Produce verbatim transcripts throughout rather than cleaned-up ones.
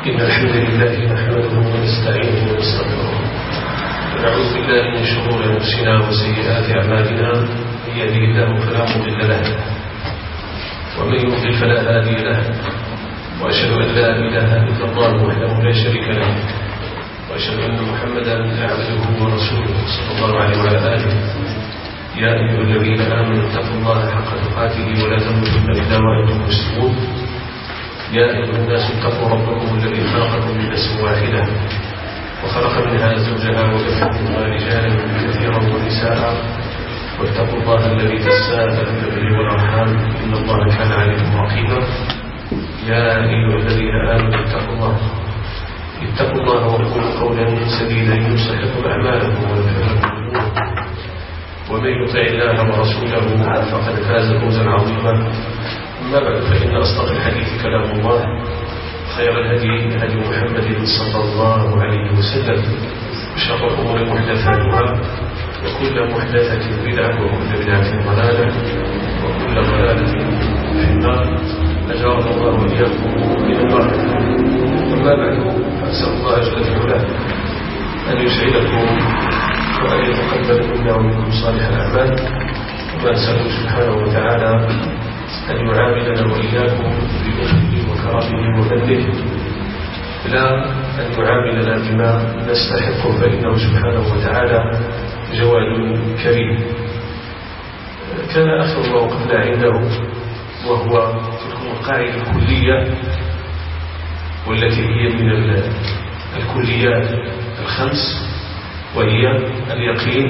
إن الحمد لله نحمده ونستعينه ونستغفره ونعوذ بالله من شرور أنفسنا وسيئات أعمالنا. من يهده الله فلا مضل له ومن يضلل فلا هادي له، وأشهد أن لا إله إلا الله وحده لا شريك له، وأشهد أن محمدا عبده ورسوله صلى الله عليه وعلى آله. يا أيها الذين آمنوا اتقوا الله حق تقاته ولا تموتن إلا وأنتم مسلمون. يا أيها الناس اتقوا ربكم الذي خلقكم من نفس واحدة وخلق منها زوجها وبث منهما رجالا كثيرا ونساء، واتقوا الله الذي تساءلون به والأرحام إن الله كان عليكم رقيبا. يا أيها الذين آمنوا اتقوا الله اتقوا الله وقولوا قولا سديدا يصلح لكم أعمالكم ويغفر لكم ذنوبكم، ومن يطع الله ورسوله فقد فاز فوزا عظيما. أما بعد، فإن أصدق الحديث كلام الله، خير الهدي هدي محمد صلى الله عليه وسلم، وشر الأمور محدثاتها، وكل محدثة بدعة، وكل بدعة ضلالة، وكل ضلالة في النار. أجارنا الله وإياكم من النار. أما بعد، فأسأل الله جل وعلا أن يسعدكم وأن يتقبل منا ومنكم صالح الأعمال، وما أسأله سبحانه وتعالى أن يعاملنا وإياكم بلطفه وكرمه وفضله، لا أن يعاملنا بما نستحقه، فإنه سبحانه وتعالى جواد كريم. كان آخر ما وقفنا عنده وهو تلك القاعدة الكلية، والتي هي من الكليات الخمس، وهي اليقين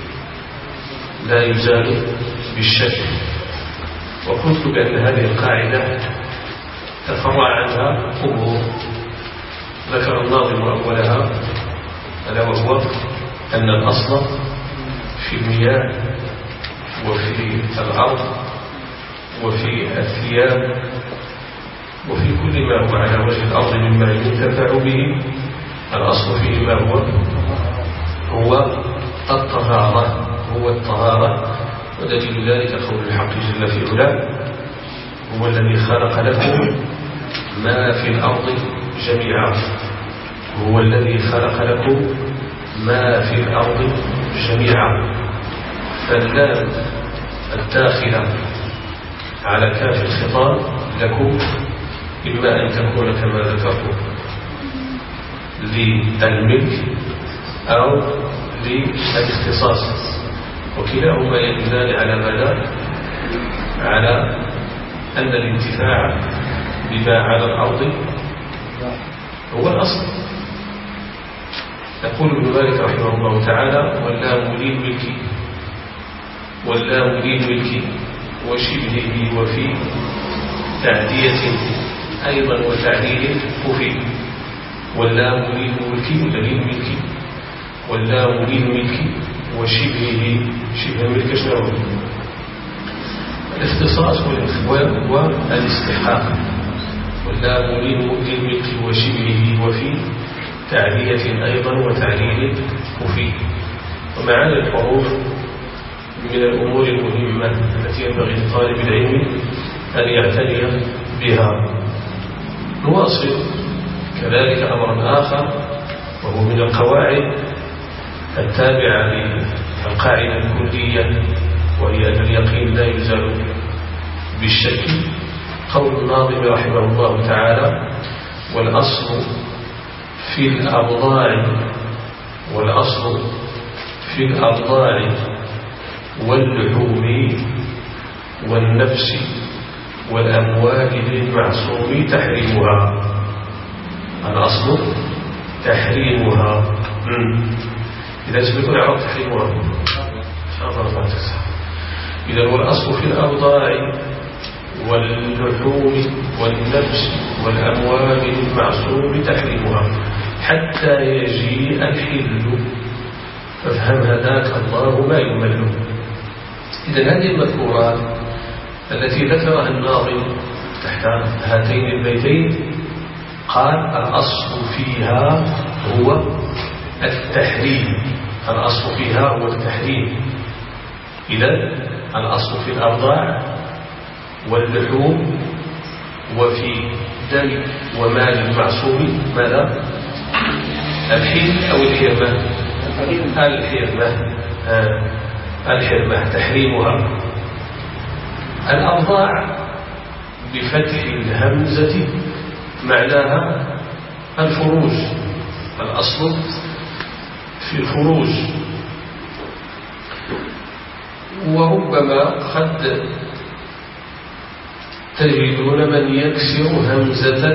لا يزال بالشك. وقلت بأن هذه القاعدة تفرع عنها أمور، ذكر الناظم أولها ألا وهو أن الأصل في المياه وفي الأرض وفي الثياب وفي كل ما هو على وجه الأرض مما ينتفع به، الأصل فيه ما هو هو الطهارة هو الطهارة ودليل ذلك قول الحق جل في علاه: هو الذي خلق لكم ما في الأرض جميعا. هو الذي خلق لكم ما في الأرض جميعا. فاللام الداخلة على كاف الخطاب لكم إما أن تكون كما ذكرت للملك أو للاختصاص، وكلاهما يدلان على ماذا؟ على أن الانتفاع بما على الأرض هو الأصل. يقول ابن مالك رحمه الله تعالى: واللام للملك واللام للملك وشبهه وفي تعدية أيضا وتعديل كفي. واللام للملك وللملك واللام للملك وشبهه. شبه الملك شنو؟ الاختصاص والاستحقاق. واللام للملك وشبهه وفي تعدية أيضا وتعديل كفي. ومعاني الحروف من الأمور المهمة التي ينبغي لطالب العلم أن يعتني بها. نواصل كذلك أمرا آخر، وهو من القواعد التابعة للقاعدة الكلية، وهي أن اليقين لا يزال بالشك. قول الناظم رحمه الله تعالى: والأصل في الأبضاع والأصل في الأبضاع واللحوم والنفس والأموال للمعصوم تحريمها. الأصل تحريمها. إذا سبقوا نعرف تحريمها. إذا هو الأصل في الأبضاع واللحوم والنفس والأموال للمعصوم تحريمها حتى يجيء الحل، فافهم هداك الله ما يمل. إذا هذه المذكورات التي ذكرها الناظم تحت هاتين البيتين قال: الأصل فيها هو التحريم. الأصل فيها هو التحريم. إذا الأصل في الأرضاع واللحوم وفي دم ومال المعصوم ماذا؟ الحل أو الحرمة؟ الحرمة. آه. الحرمة تحريمها. الأرضاع بفتح الهمزة معناها الفروج، الأصل في الفروج، وربما قد تجدون من يكسر همزة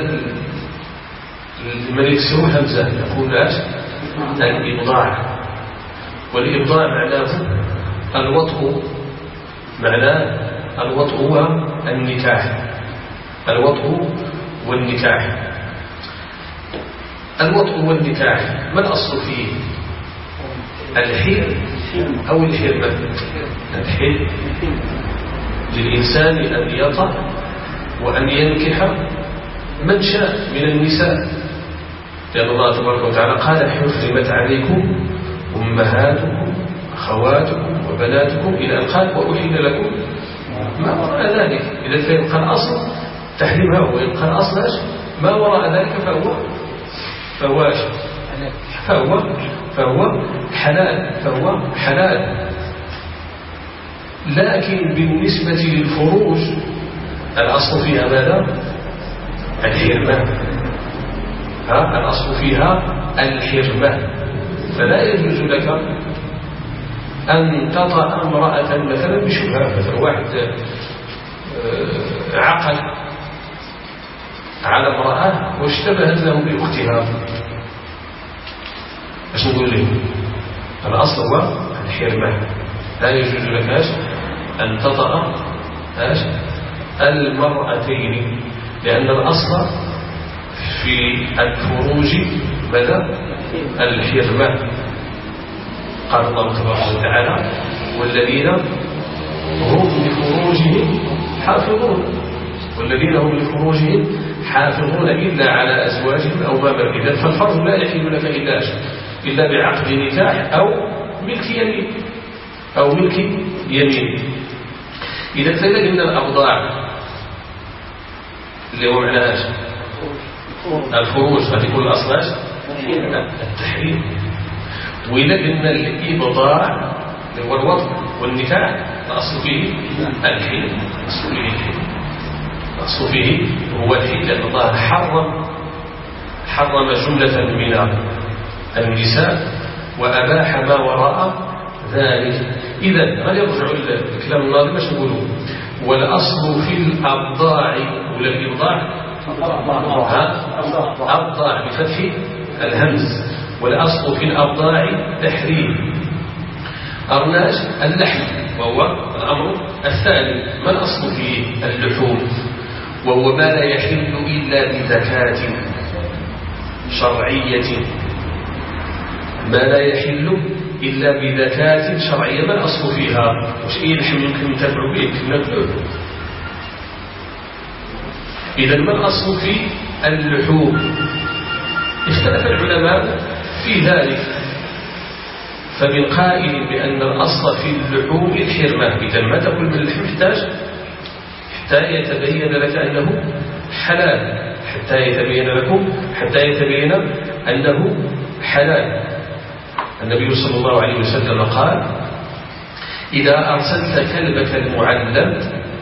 من يكسر همزة يقول الإبضاع، والإبضاع معناه الوطء، معناه الوطء هو النكاح، الوطء والنكاح. الوطء والنكاح ما الأصل فيه؟ الحل أو الحرمة؟ الحل للإنسان أن يطأ وأن ينكح من شاء من النساء، لأن الله تبارك وتعالى قال حرمت عليكم أمهاتكم أخواتكم وبناتكم إلى أن قال وأحل لكم ما وراء ذلك. إذا فيبقى الأصل تحريمها، ويبقى الأصل ما وراء ذلك فهو فهو فهو فهو حلال فهو حلال. لكن بالنسبة للفروج الأصل فيها ماذا؟ الحرمة. ها الأصل فيها الحرمة، فلا يجوز لك أن تطأ امرأة مثلا بشبهة. مثلا واحد عقد على امرأة واشتبهت له بأختها، ايش نقول له؟ الأصل هو الحرمة، لا يجوز لك أن تطأ المرأتين، لأن الأصل في الفروج ماذا؟ الحرمة. قال الله تبارك وتعالى والذين هم لفروجهم حافظون، والذين هم لفروجهم حافظون إلا على أزواجهم أو ما ملكت. فالفرج لا يحل لك إلا إلا بعقد نكاح أو ملك يمين أو ملك يمين. إذا تلاقي من الأبضاع اللي هو معناها الفروج فتكون الأصل التحريم. وإذا قلنا الإبضاع اللي هو الوطء والنكاح الأصل فيه الحل، الأصل فيه الحل، الأصل فيه هو الحل، لأن الله حرم حرم جملة من النساء وأباح ما وراء ذلك. إذا غنرجع الكلام الماضي باش نقولوا والأصل في الأبضاع ولا الإبضاع أبضاع بفتح الهمز، والأصل في الأبضاع تحريم. أرناج اللحم وهو الأمر الثاني. ما الأصل فيه؟ اللحوم، وهو ما لا يحل إلا بزكاة شرعية، ما لا يحل إلا بزكاة شرعية. ما الأصل فيها؟ وش أي لحم يمكن نتبع به ناكله؟ إذا ما الأصل في اللحوم؟ اختلف العلماء في ذلك، فمن قائل بأن الأصل في اللحوم الحرمة. إذا ما تأكل من اللحم يحتاج حتى يتبين لك أنه حلال، حتى يتبين لكم حتى يتبين أنه حلال. النبي صلى الله عليه وسلم قال إذا أرسلت كلبك المعلم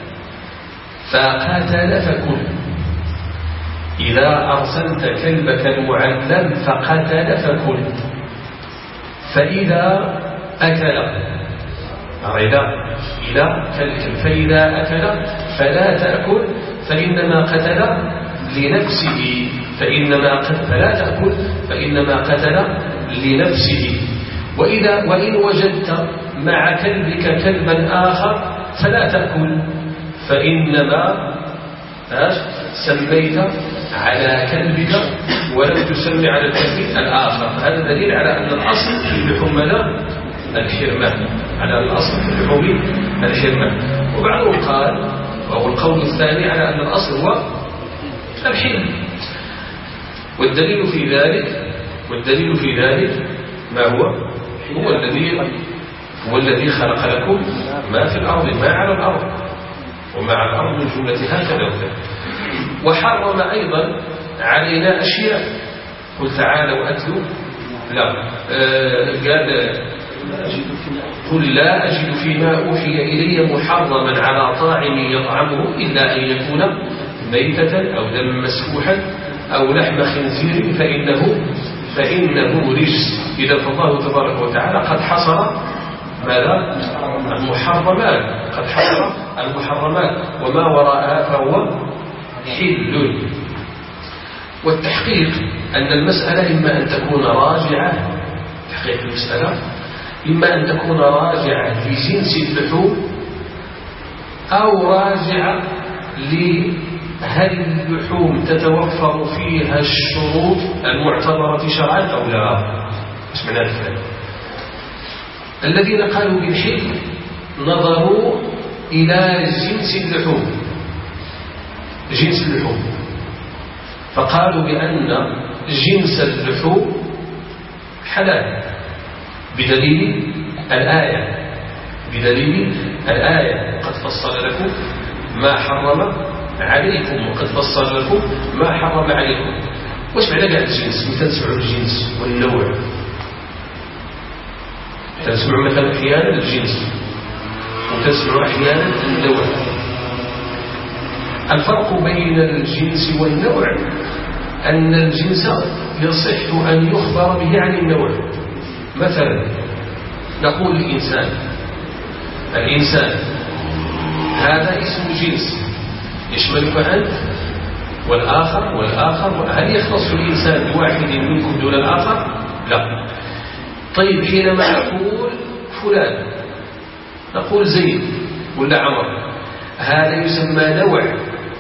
فقاتل فكل، إذا أرسلت كلبك المعلم فقتل فكل، فإذا أكل إذا إذا كالكل فإذا أكل فلا تأكل فإنما قتل لنفسه، فإنما قتل فلا تأكل فإنما قتل لنفسه. وإذا وإن وجدت مع كلبك كلبا آخر فلا تأكل، فإنما سميت على كلبك ولم تسمي على الكلب الآخر. هذا دليل على أن الأصل في اللحوم الحرمة، على الأصل في اللحوم الحرمة. وبعضهم قال وهو القول الثاني على أن الأصل هو الحل. والدليل في ذلك والدليل في ذلك ما هو؟ هو الذي هو الذي خلق لكم ما في الأرض ما على الأرض وما على الأرض من جملة هكذا. وحرم أيضا علينا أشياء. قل تعالوا أتلوا لا آه قال قل لا أجد فيما أوحي إلي محرما على طاعم يطعمه إلا أن يكون ميتة أو دما مسفوحا أو لحم خنزير فإنه فإنه رجس. إذا فالله تبارك وتعالى قد حصر ماذا؟ المحرمات، قد حصر المحرمات وما وراءها فهو حل. والتحقيق أن المسألة إما أن تكون راجعة، تحقيق المسألة إما أن تكون راجعة لجنس اللحوم أو راجعة لهل اللحوم تتوفر فيها الشروط المعتبرة شرعا أو لا. ايش معنى الكلام؟ الذين قالوا بالحل نظروا إلى جنس اللحوم جنس اللحوم فقالوا بأن جنس اللحوم حلال بدليل الآية بدليل الآية قد فصل لكم ما حرم عليكم وقد فصل لكم ما حرم عليكم. واش معنى قاعد الجنس؟ مثل تسمعوا الجنس والنوع، تسمعوا مثلا أحيانا الجنس وتسمعوا أحيانا النوع. الفرق بين الجنس والنوع أن الجنس يصح أن يخبر به عن النوع. مثلا نقول الإنسان الإنسان هذا اسم جنس يشملك أنت والآخر والآخر. هل يختص الإنسان بواحد منكم دون الآخر؟ لا. طيب حينما نقول فلان نقول زيد ولا عمر، هذا يسمى نوع،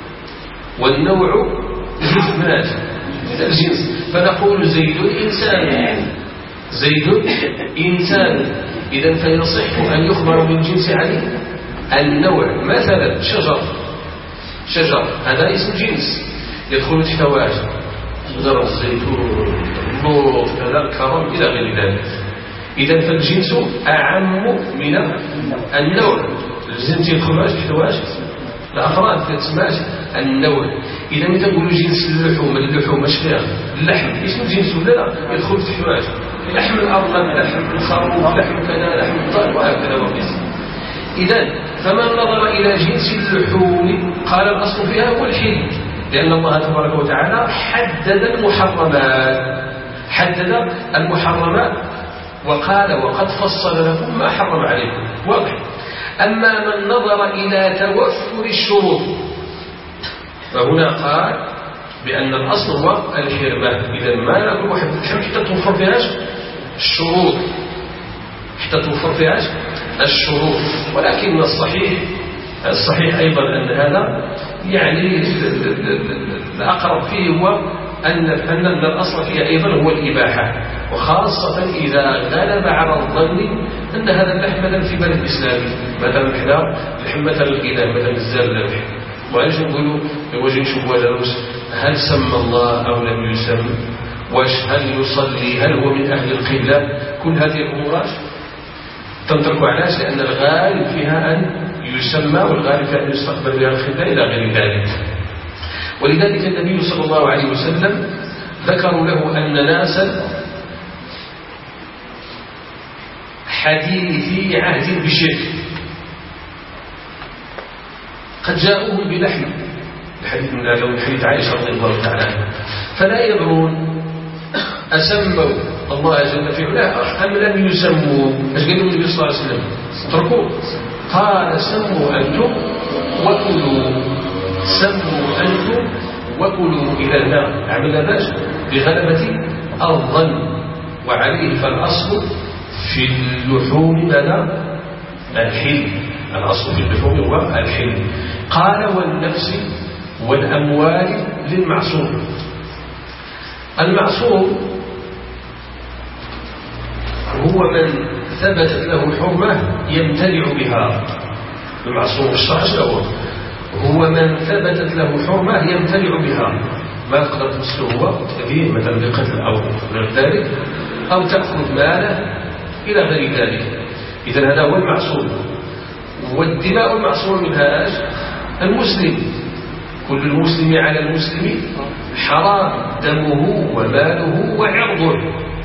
والنوع جزء من الجنس. فنقول زيد إنسان زيد إنسان. إذن فيصح أن يخبر بالجنس عن النوع. مثلا شجر شجر هذا اسم جنس يدخل تحت واجب شجر الزيتون النور كذا الكرم إلى غير ذلك. إذن فالجنس أعم من النوع. الجنس يدخل تحت واجب الأفراد تسمعش النوع. إذا إذا نقولوا جنس اللحوم اللحوم اش فيها؟ اللحم اسم جنس ولا لا؟ يدخل تحت واجب لحم الأرنب لحم الخروف لحم كذا لحم الطير وهكذا وقيس. إذن فمن نظر إلى جنس اللحوم قال الأصل فيها هو الحل، لأن الله تبارك وتعالى حدد المحرمات حدد المحرمات وقال وقد فصل لكم ما حرم عليكم. واضح. أما من نظر إلى توفر الشروط فهنا قال بأن الأصل هو الحرمة. إذا ما نقول واحد كم حتى توفر فيهاش الشروط حتى توفر فيهاش الشروط. ولكن الصحيح الصحيح أيضا أن هذا يعني الأقرب فيه هو أن أن الأصل فيه أيضا هو الإباحة، وخاصة إذا غلب على الظن أن هذا اللحم مثلا في بلد إسلامي. مثلا إحنا لحم مثلا الإله مثلا الزلة وعلاش نقولوا واش نشوف واش هل سمى الله أو لم يسم، واش هل يصلي، هل هو من أهل القبلة. كل هذه الأمور تنترك علاش؟ لأن الغالب فيها أن يسمى والغالب فيها أن يستقبل بها القبلة إلى غير ذلك. ولذلك النبي صلى الله عليه وسلم ذكروا له أن ناسا حديثي عهد بالشرك قد جاءوهم بلحم، الحديث من هذا حديث عائشة رضي الله تعالى عنها، فلا يدرون أسموا الله جل في علاه أم لم يسموا. ايش قالوا النبي صلى الله عليه وسلم؟ اتركوا. قال سموا أنتم وكلوا سموا أنتم وكلوا. إلى النار عمل ذلك بغلبة الظن. وعليه فالأصل في اللحوم ماذا؟ الحل. الأصل في اللحوم هو الحل. قال والنفس والأموال للمعصوم. المعصوم هو من ثبتت له الحرمة يمتنع بها. المعصوم الشرعي هو هو من ثبتت له حرمة يمتنع بها، ما تقدر تمسه هو تأذيه مثلا بقتل أو غير ذلك أو تأخذ ماله إلى غير ذلك. إذن هذا هو المعصوم. والدماء المعصوم منها المسلم كل المسلم على المسلم حرام دمه وماله وعرضه.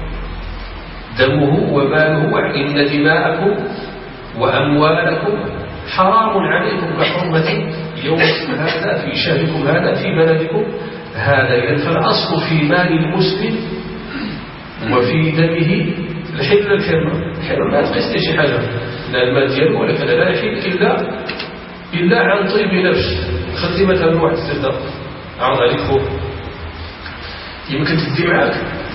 دمه وماله، إن دماءكم وأموالكم حرام عليكم كحرمة يومكم هذا في شهركم هذا في بلدكم هذا. إذن فالأصل في مال المسلم وفي دمه الحل الحرمة. الحرمة ما تقيس شي حاجة، لا المال ديالو ولا كذا، لا يحل إلا إلا عن طيب نفس. خذي مثلا واحد الزبدة عرض عليك فوق، يمكن تدي معاك؟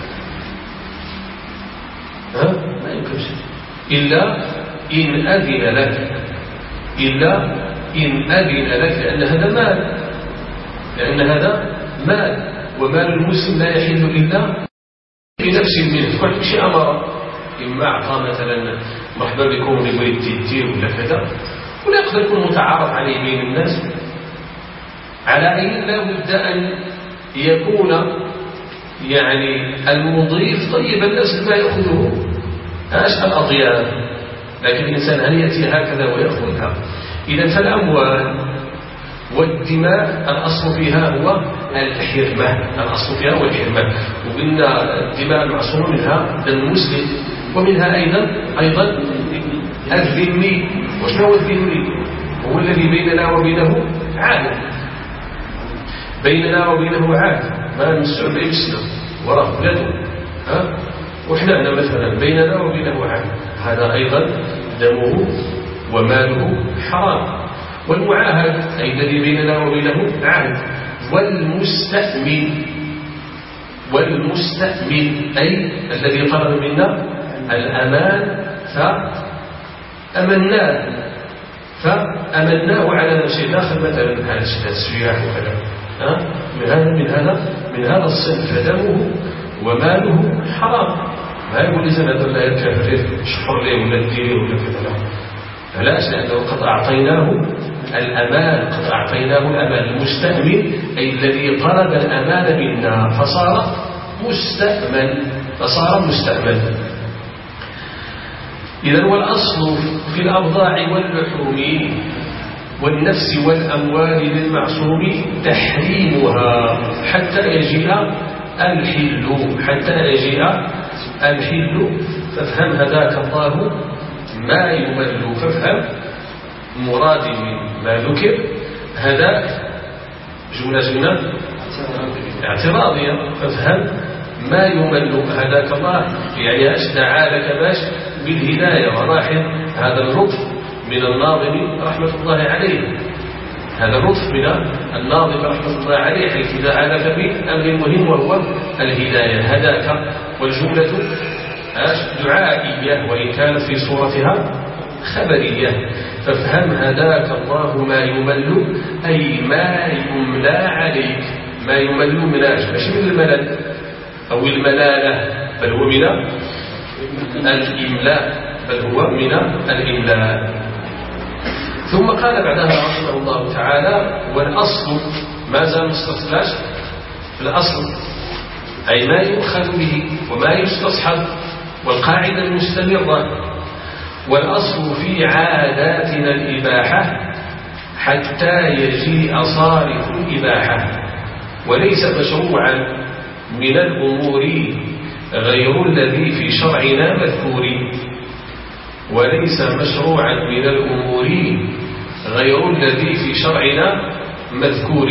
ها؟ ما يمكنش إلا إن أذن لك، إلا إن أذن لك، لأن هذا مال، لأن هذا مال، ومال المسلم لا يحل إلا بنفس منه. كل شيء أمر، إما أعطى مثلا مرحبا بكم اللي تدير ولا كذا، ولا يقدر يكون متعارف عليه بين الناس، على أي لا بد أن يكون يعني المضيف طيب الناس ما يأخذه أشهى الأطياب. لكن الإنسان هل يأتي هكذا ويأخذها؟ إذا فالأموال والدماء الأصل فيها هو الحرمة، الأصل فيها هو الحرمة. وقلنا الدماء المعصومة منها دم المسلم، ومنها أيضا أيضا الذمي. وشنو هو الذمي؟ هو الذي بيننا وبينه عهد، بيننا وبينه عهد، ما نمسع به بسنا وراه بلاده، ها؟ وإحنا هنا مثلا بيننا وبينه عهد، هذا أيضا دمه وماله حرام. والمعاهد أي الذي بيننا وبينه عهد. والمستأمن، والمستأمن أي الذي طلب منا الأمان فأمناه فأمناه على نفسه. داخل مثلا على السياح وكذا، من هذا من هذا من هذا الصنف، فدمه وماله حرام. ما يقول إذن هذا لا يكفر شحر ليه ولا ديريه ولا كذا، لا، لا، لأنه قد أعطيناه الأمان، قد أعطيناه الأمان. المستأمن أي الذي طلب الأمان منا فصار مستأمن، فصار مستأمن. إذن والأصل في الأبضاع واللحوم والنفس والأموال للمعصوم تحريمها حتى يجيء الحل، حتى يجيء الحل. فافهم هداك الله ما يمل، فافهم مراد من ما ذكر. هداك جملة جملة اعتراضية، فافهم ما يمل. هداك الله يعني أشدعى لك باش بالهداية. ولاحظ هذا اللطف من الناظم رحمة الله عليه، هذا اللطف من الناظم رحمة الله عليه، حيث دعا لك بأمر مهم وهو الهداية. هداك والجملة دعائية وإن كانت في صورتها خبرية. فافهم هداك الله ما يمل أي ما يملى عليك. ما يمل مناش مش من الملل أو الملالة، بل هو من الإملاء، بل هو من الإملاء. ثم قال بعدها رحمه الله تعالى: والأصل ما زال مستصلاش الأصل أي ما يؤخذ به وما يستصحب، والقاعدة المستمرة. والأصل في عاداتنا الإباحة حتى يجيء صارف الإباحة، وليس مشروعا من الأمور غير الذي في شرعنا مذكور. وليس مشروعا من الأمور غير الذي في شرعنا مذكور.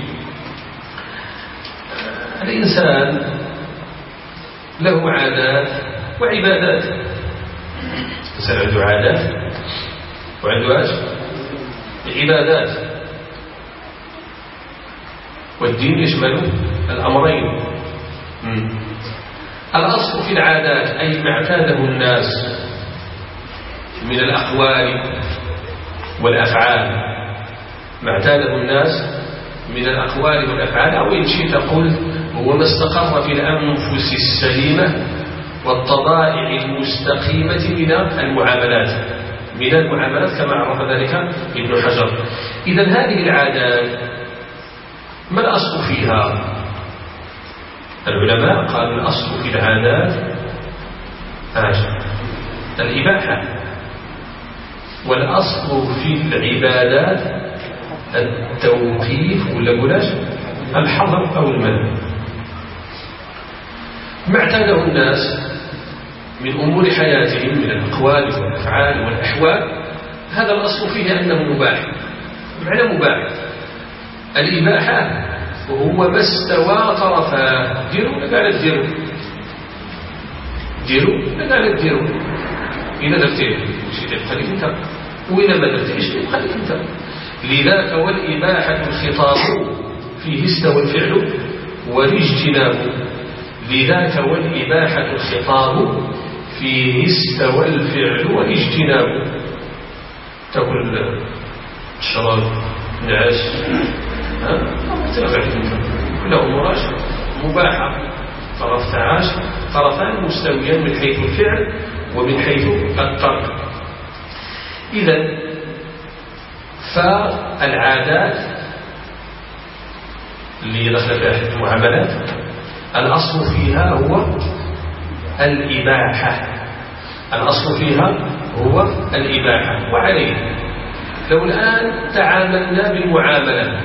الإنسان له عادات وعبادات. الإنسان عنده عادات وعنده ايش؟ عبادات. والدين يشمل الأمرين. مم. الأصل في العادات أي ما اعتاده الناس من الأقوال والأفعال، ما اعتاده الناس من الأقوال والأفعال، أو إن شئت قل هو ما استقر في الأنفس السليمة والطبائع المستقيمة من المعاملات، من المعاملات كما عرف ذلك ابن حجر. إذن هذه العادات ما الأصل فيها؟ العلماء قالوا الأصل في العادات الإباحة، والأصل في العبادات التوقيف ولا بلاش الحظر أو المنع. ما اعتاده الناس من أمور حياتهم من الأقوال والأفعال والأحوال هذا الأصل فيه أنه مباح. معنى مباح الإباحة وهو ما استوى طرفاه. ديروا لقال ديروا ديروا لقال ديروا إذا درتيه شيء خليك انت وإذا ما درتيش خليك انت. لذاك والإباحة الخطاب فيه استوى الفعل والاجتناب. لذاك والإباحة الخطاب فيه استوى الفعل والاجتناب. تقول الشراب نعاس ترفع كل أموراش مباحة طرف تعاش طرفان مستويان من حيث الفعل ومن حيث الترك. إذن فالعادات اللي دخل فيها المعاملات الأصل فيها هو الإباحة. الأصل فيها هو الإباحة. وعليه لو الآن تعاملنا بالمعاملة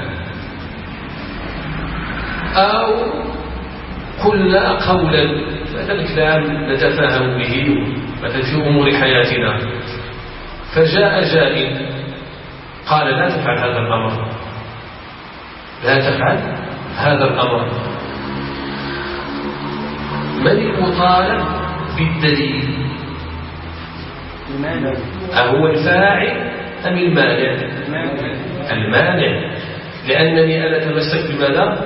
أو قلنا قولا مثلا كلام نتفاهم به مثلا في أمور حياتنا فجاء جاء قال لا تفعل هذا الأمر لا تفعل هذا الأمر. من المطالب بالدليل؟ أهو الفاعل أم المانع؟ المانع. لأنني أنا تمسكت بماذا؟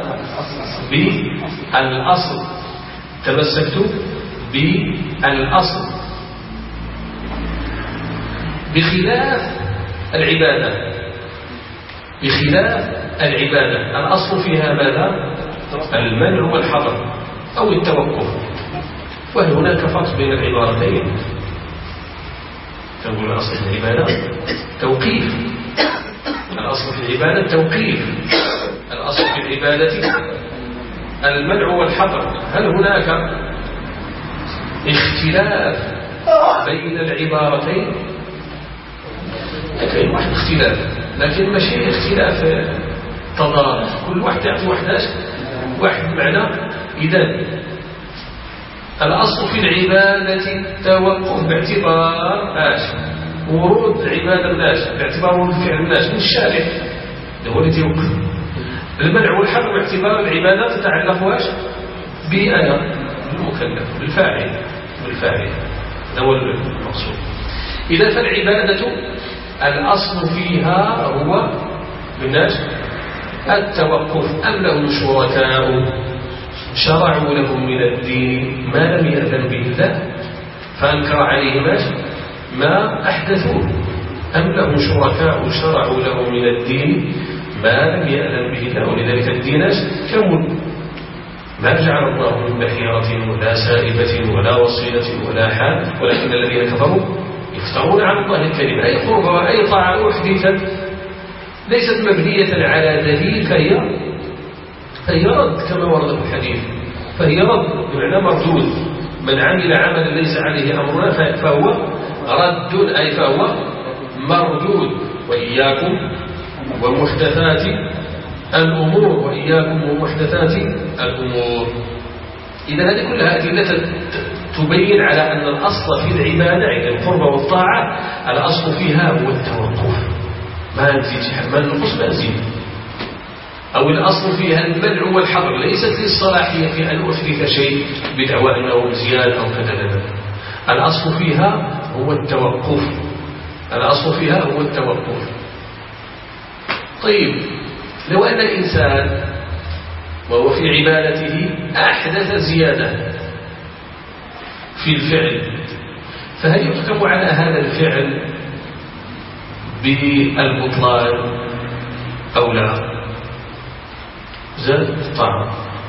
بالأصل. تمسكت بالأصل بخلاف العبادة. بخلاف العبادة الأصل فيها ماذا؟ المنع والحظر أو التوقف. وهل هناك فرق بين العبارتين؟ تقول الأصل في العبادة توقيف. الأصل في العبادة توقيف. الأصل في العبادة المنع والحظر. هل هناك اختلاف بين العبارتين؟ لكن واحد اختلاف لكن ماشي اختلاف تضاد. كل واحد يعطي واحد واحد معنى. إذن الأصل في العبادة التوقف باعتبار ايش؟ ورود عبادة الناس باعتبار ورود فعل الناس من الشارع هو اللي يوقف. المنع والحظر باعتبار العبادة تتعلق واش؟ بأنا بالمكلف بالفاعل بالفاعل. هذا هو المقصود. إذا فالعبادة الأصل فيها هو بالناس التوقف. أم لهم شركاء شرعوا لهم من الدين ما لم يأذن به الله فأنكر عليهم ما أحدثوه. أم لهم شركاء شرعوا لهم من الدين ما لم يأذن به الله. ولذلك الدين كمل. ما جعل الله من بحيرة ولا سائبة ولا وصيلة ولا حال ولكن الذين كفروا يفترون على الله الكذب. أي قربة وأي طاعة أحدثت ليست مبنية على دليل فهي فهي رد كما ورد في الحديث. فهي رد بمعنى مردود. من عمل عملا ليس عليه أمرنا فهو رد أي فهو مردود. وإياكم ومحدثات الأمور وإياكم ومحدثات الأمور. إذا هذه كلها أدلة تبين على أن الأصل في العبادة عند القربة والطاعة الأصل فيها هو التوقف. ما نزيد ما نقص ما نزيد. أو الأصل فيها المنع والحظر. ليست للصلاحية في أن أحدث شيء بدعوى أنه مزيان أو كذا. الأصل فيها هو التوقف. الأصل فيها هو التوقف. طيب لو أن الإنسان وهو في عبادته أحدث زيادة في الفعل فهل يحكم على هذا الفعل بالبطلان أو لا؟ زاد الطعام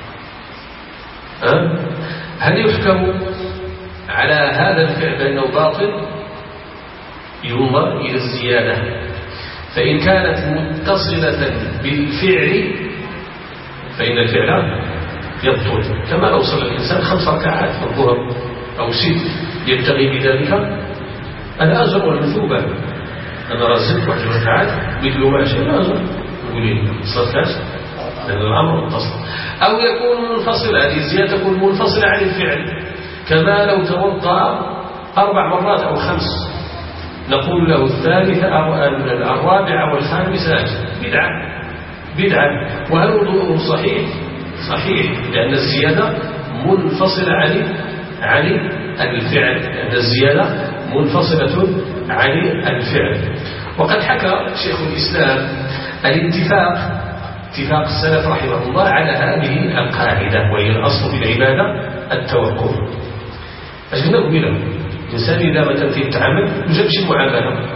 أه؟ هل يحكم على هذا الفعل بأنه باطل؟ ينظر إلى الزيادة. فإن كانت متصلة بالفعل فإن الفعل يبطل. كما لو صلى الإنسان خمس ركعات في الظهر أو ست يبتغي بذلك الأجر والمثوبة. أنا رزقت واحد ركعات مثل ما شاء الأجر مفعولين صفات لأن الأمر متصل، أو يكون منفصل، هذه الزيادة تكون منفصلة عن الفعل، كما لو توضأ أربع مرات أو خمس نقول له الثالثة أو الرابعة أو الخامسة بدعة بدعة. وهل وضوءه صحيح؟ صحيح، لأن الزيادة منفصلة عن عن الفعل، لأن الزيادة منفصلة عن الفعل. وقد حكى شيخ الإسلام الاتفاق اتفاق السلف رحمه الله على هذه القاعدة، وهي الأصل في العبادة التوقف. اش قلنا قبيله؟ الإنسان إذا مثلا يتعامل يجب شي معاملة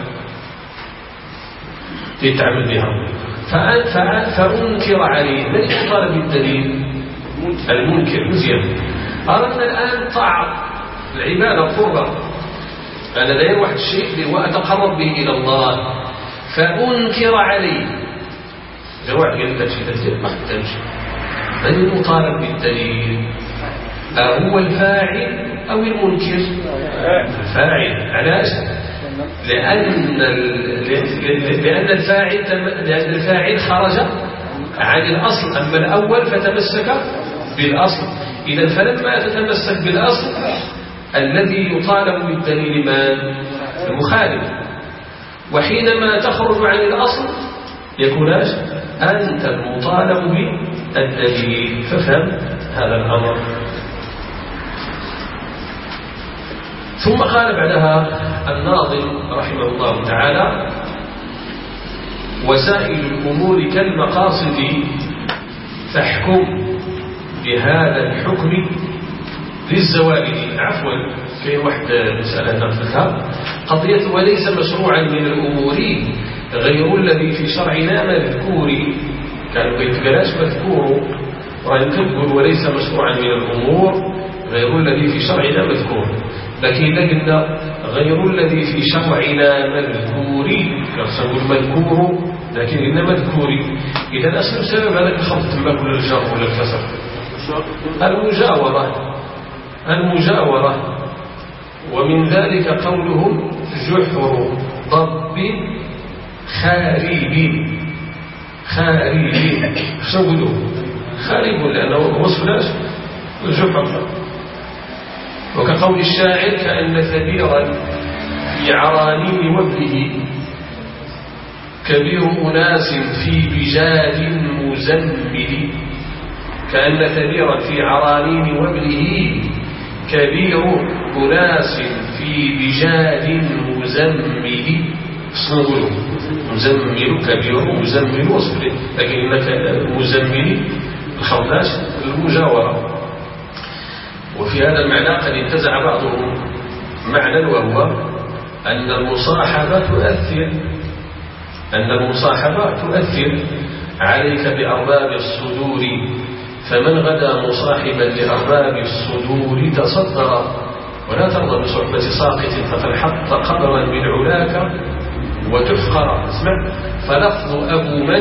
يتعامل بها فأنكر عليه، من يطالب بالدليل؟ المنكر. مزيان، أردنا الآن طاعة العبادة قربة، أنا داير واحد الشيء اللي هو أتقرب به إلى الله فأنكر عليه، غير واحد قال لك شيء تدير ما تمشي، من المطالب بالدليل؟ هو الفاعل أو المنكر؟ الفاعل. علاش؟ لأن لأن الفاعل لأن الفاعل خرج عن الأصل، أما الأول فتمسك بالأصل. إذا فلما تتمسك بالأصل الذي يطالب بالدليل من؟ المخالف. وحينما تخرج عن الأصل يكون أنت المطالب بالدليل. ففهم هذا الأمر. ثم قال بعدها الناظم رحمه الله تعالى: وسائل الأمور كالمقاصد فاحكم بهذا الحكم للزوائد. عفوا، كاين واحد مسألة نقلتها، قضية وليس مشروعا من الأمور غير الذي في شرعنا مذكور. كان بيتقلاش مذكور، وأنت تقول وليس مشروعا من الأمور غير الذي في شرعنا مذكور، لكن إذا قلنا غير الذي في شرعنا مذكور نقول مذكور، لكن قلنا مذكوري. إذا أصل سبب هذا الخفض تما كل الجر ولا الكسر؟ المجاورة المجاورة ومن ذلك قولهم جحر ضب خارب خارب. شنو نقولوا؟ خارب لأنه وصف لاش الجحر. وكقول الشاعر: كأن ثبيرا في عرانين وبله كبير أناس في بجاد مزمل. كأن ثبيرا في عرانين وبله كبير أناس في بجاد مزمل. شنو نقولوا؟ مزمل كبير مزمل وصف له، لكن إنك مزمل الخولاش المجاورة. وفي هذا المعنى قد انتزع بعضهم معنى، وهو أن المصاحبة تؤثر أن المصاحبة تؤثر عليك بأرباب الصدور، فمن غدا مصاحبا لأرباب الصدور تصدر، ولا ترضى بصحبة ساقط فقد حط قدرا من علاك وتفقر. اسمع: فلفظ أبو من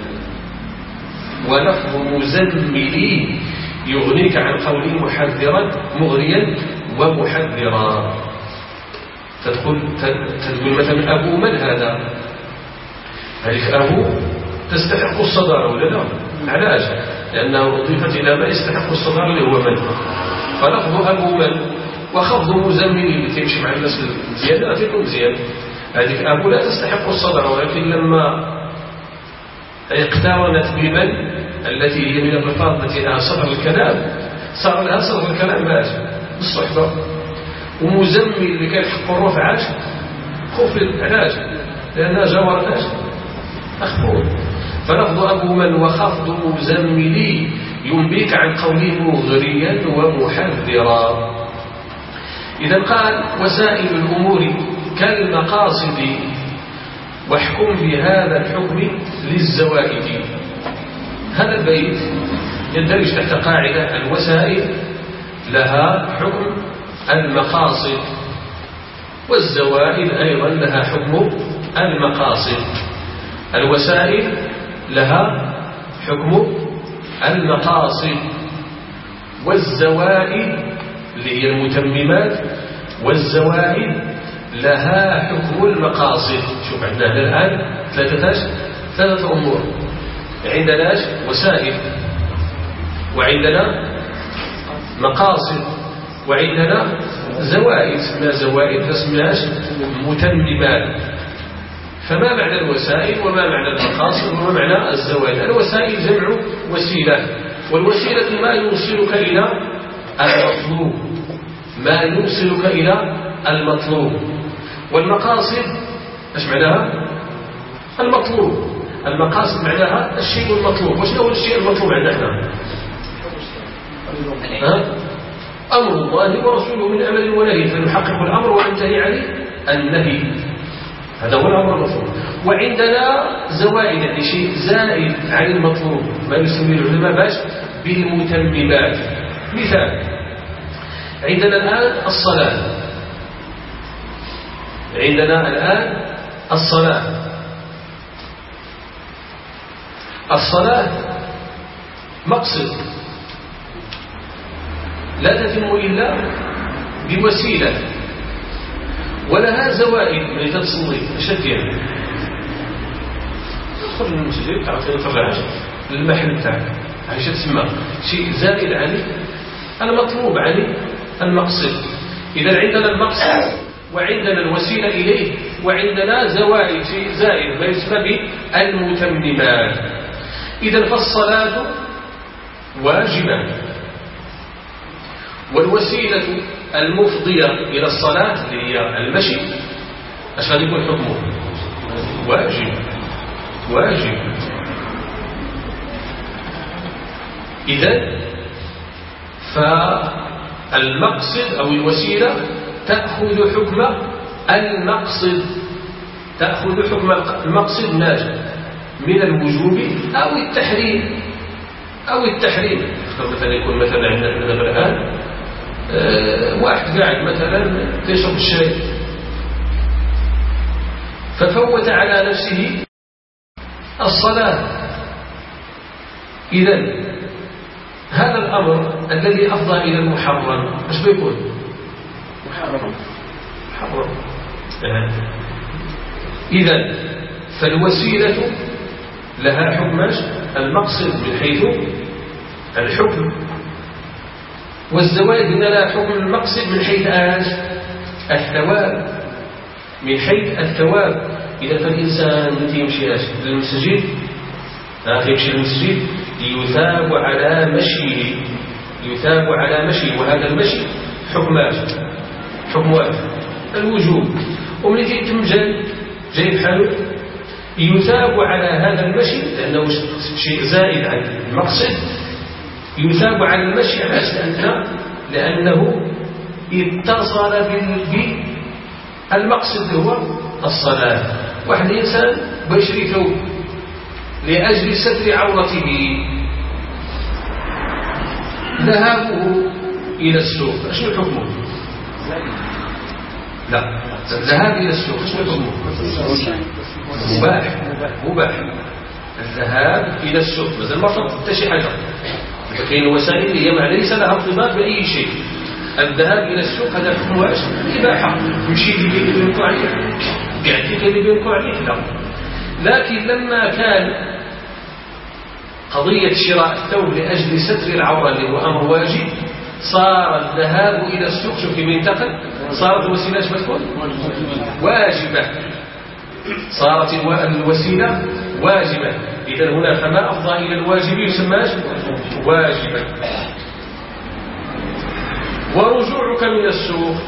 ولفظ مزملي يغنيك عن قوله محذرا مغريا ومحذرا. تقول تقول مثلا أبو من هذا؟ هذيك أبو تستحق الصدارة ولا لا؟ علاش؟ لأنه أضيفت إلى ما يستحق الصدارة اللي هو من. فلفظ أبو من وخفض مزمل اللي تمشي مع الناس زيادة تكون زيادة. هذيك أبو لا تستحق الصدارة، ولكن لما اقترنت بمن التي هي من الألفاظ التي لها صدر الكلام صار لها صدر الكلام باش بالصحبة. ومزمل اللي كان يحق الرفع عاش خفض علاش؟ لأنها جاورت عاش أخفور. فلفظ أبو من وخفض مزملي ينبيك عن قوله مغريا ومحذرا. إذا قال: وسائل الأمور كالمقاصد واحكم بهذا الحكم للزوائد. هذا البيت يندرج تحت قاعدة: الوسائل لها حكم المقاصد، والزوائد أيضا لها حكم المقاصد. الوسائل لها حكم المقاصد، والزوائد اللي هي المتممات، والزوائد لها حكم المقاصد. شوف عندنا الآن ثلاثة ثلاثة أمور: عندنا وسائل، وعندنا مقاصد، وعندنا زوائد. سمنا زوائد فسمناش متممات. فما معنى الوسائل وما معنى المقاصد وما معنى الزوائد؟ الوسائل جمع وسيلة، والوسيلة ما يوصلك إلى المطلوب، ما يوصلك إلى المطلوب. والمقاصد ايش معناها؟ المطلوب. المقاصد معناها الشيء المطلوب. وش هو الشيء المطلوب عندنا؟ ها؟ أمر الله ورسوله من أمر ونهي، فنحقق الأمر وننتهي عن النهي، هذا هو الأمر المطلوب. وعندنا زوائد، يعني شيء زائد عن المطلوب، ما يسميه العلماء باش بالمتممات. مثال، عندنا الآن الصلاة، عندنا الآن الصلاة الصلاة مقصد لا تتم إلا بوسيلة، ولها زوائد. من تصلي أشد يعني تدخل من المسجد تعرف ترجع للمحل بتاعك، عايش تسمى شيء زائد عن المطلوب عن المقصد. إذا عندنا المقصد وعندنا الوسيلة إليه وعندنا زوائد، شيء زائد ما يسمى بالمتممات. إذا فالصلاة واجبة، والوسيلة المفضية إلى الصلاة اللي هي المشي ايش غادي يكون حكمه؟ واجب. واجب. إذا فالمقصد أو الوسيلة تأخذ حكم المقصد، تأخذ حكم المقصد ماذا؟ من الوجوب أو التحريم أو التحريم. مثلا يكون مثلا عندنا الآن أه واحد قاعد مثلا يشرب الشاي ففوت على نفسه الصلاة. إذن هذا الأمر الذي أفضى إلى المحرم ايش بيكون؟ محرم. محرم. إذن فالوسيلة لها حكم المقصد من حيث الحكم، والزوائد هنا لها حكم المقصد من حيث آج الثواب، من حيث الثواب. إذا فالإنسان يمشي للمسجد يمشي للمسجد يثاب على مشيه، يثاب على مشيه، وهذا المشي حكم حكم واجب الوجوب. ومن يتم جاي جاي بحاله يثاب على هذا المشي لأنه شيء زائد عن المقصد، يثاب على المشي على لأنه اتصل بالمقصد هو الصلاة. واحد إنسان بيشري ثوب لأجل ستر عورته، ذهابه إلى السوق شنو حكمه؟ لا، الذهاب إلى السوق شنو حكمه؟ مباح. مباح الذهاب إلى السوق، مثل ما طلبت شي حاجة، فكاين وسائل هي ما ليس لها ارتباط بأي شيء. الذهاب إلى السوق هذا حكم واش؟ إباحة. يمشي اللي بينكر عليه يعطيك اللي بينكر عليه لا. لكن لما كان قضية شراء الثوب لأجل ستر العورة اللي هو أمر واجب، صار الذهاب إلى السوق شوف كيف ينتقل، صارت الوسيلة ايش بتكون؟ واجبة. صارت الوسيلة واجبة. إذا هنا فما أفضى إلى الواجب يسمى واجبا. ورجوعك من السوق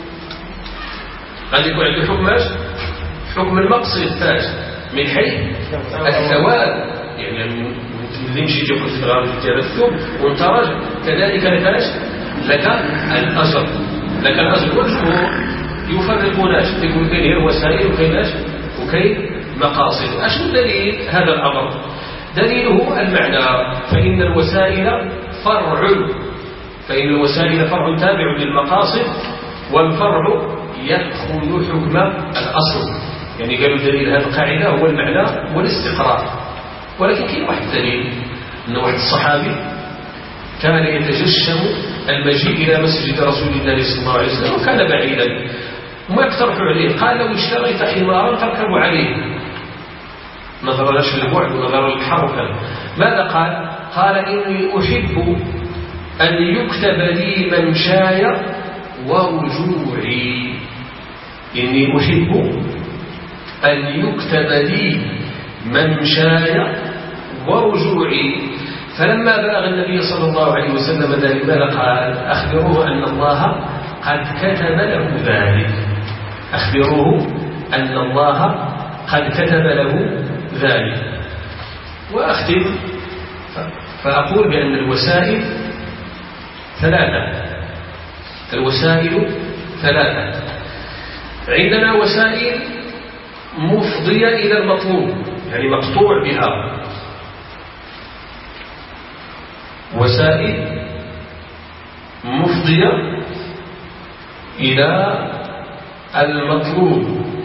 قد يكون عنده حكم حكم المقصد فاش من حيث الثواب، يعني اللي يمشي يجيب الفراغ ديال الثوب وانت راجل كذلك لكاش لك الأجر، لك الأجر. والجمهور يفرقوناش يقول كاين غير وسائل وكايناش وكاين مقاصد. أشنو دليل هذا الأمر؟ دليله المعنى، فإن الوسائل فرع فإن الوسائل فرع تابع للمقاصد، والفرع يأخذ حكم الأصل. يعني قالوا دليل هذه القاعدة هو المعنى والاستقرار. ولكن كاين واحد دليل أن واحد الصحابي كان يتجشم المجيء إلى مسجد رسول الله صلى الله عليه وسلم وكان بعيدا وما يقترح عليه، قال لو اشتريت حمارا تركب عليه نظرا للبعد ونظرا للحركة. ماذا قال؟ قال إني أحب أن يكتب لي ممشاي ورجوعي. إني أحب أن يكتب لي ممشاي ورجوعي. فلما بلغ النبي صلى الله عليه وسلم ذلك ماذا قال؟ أخبروه أن الله قد كتب له ذلك. أخبروه أن الله قد كتب له ذلك. وأختم فأقول بأن الوسائل ثلاثة. الوسائل ثلاثة. عندنا وسائل مفضية إلى المطلوب، يعني مقطوع بها. وسائل مفضية إلى المطلوب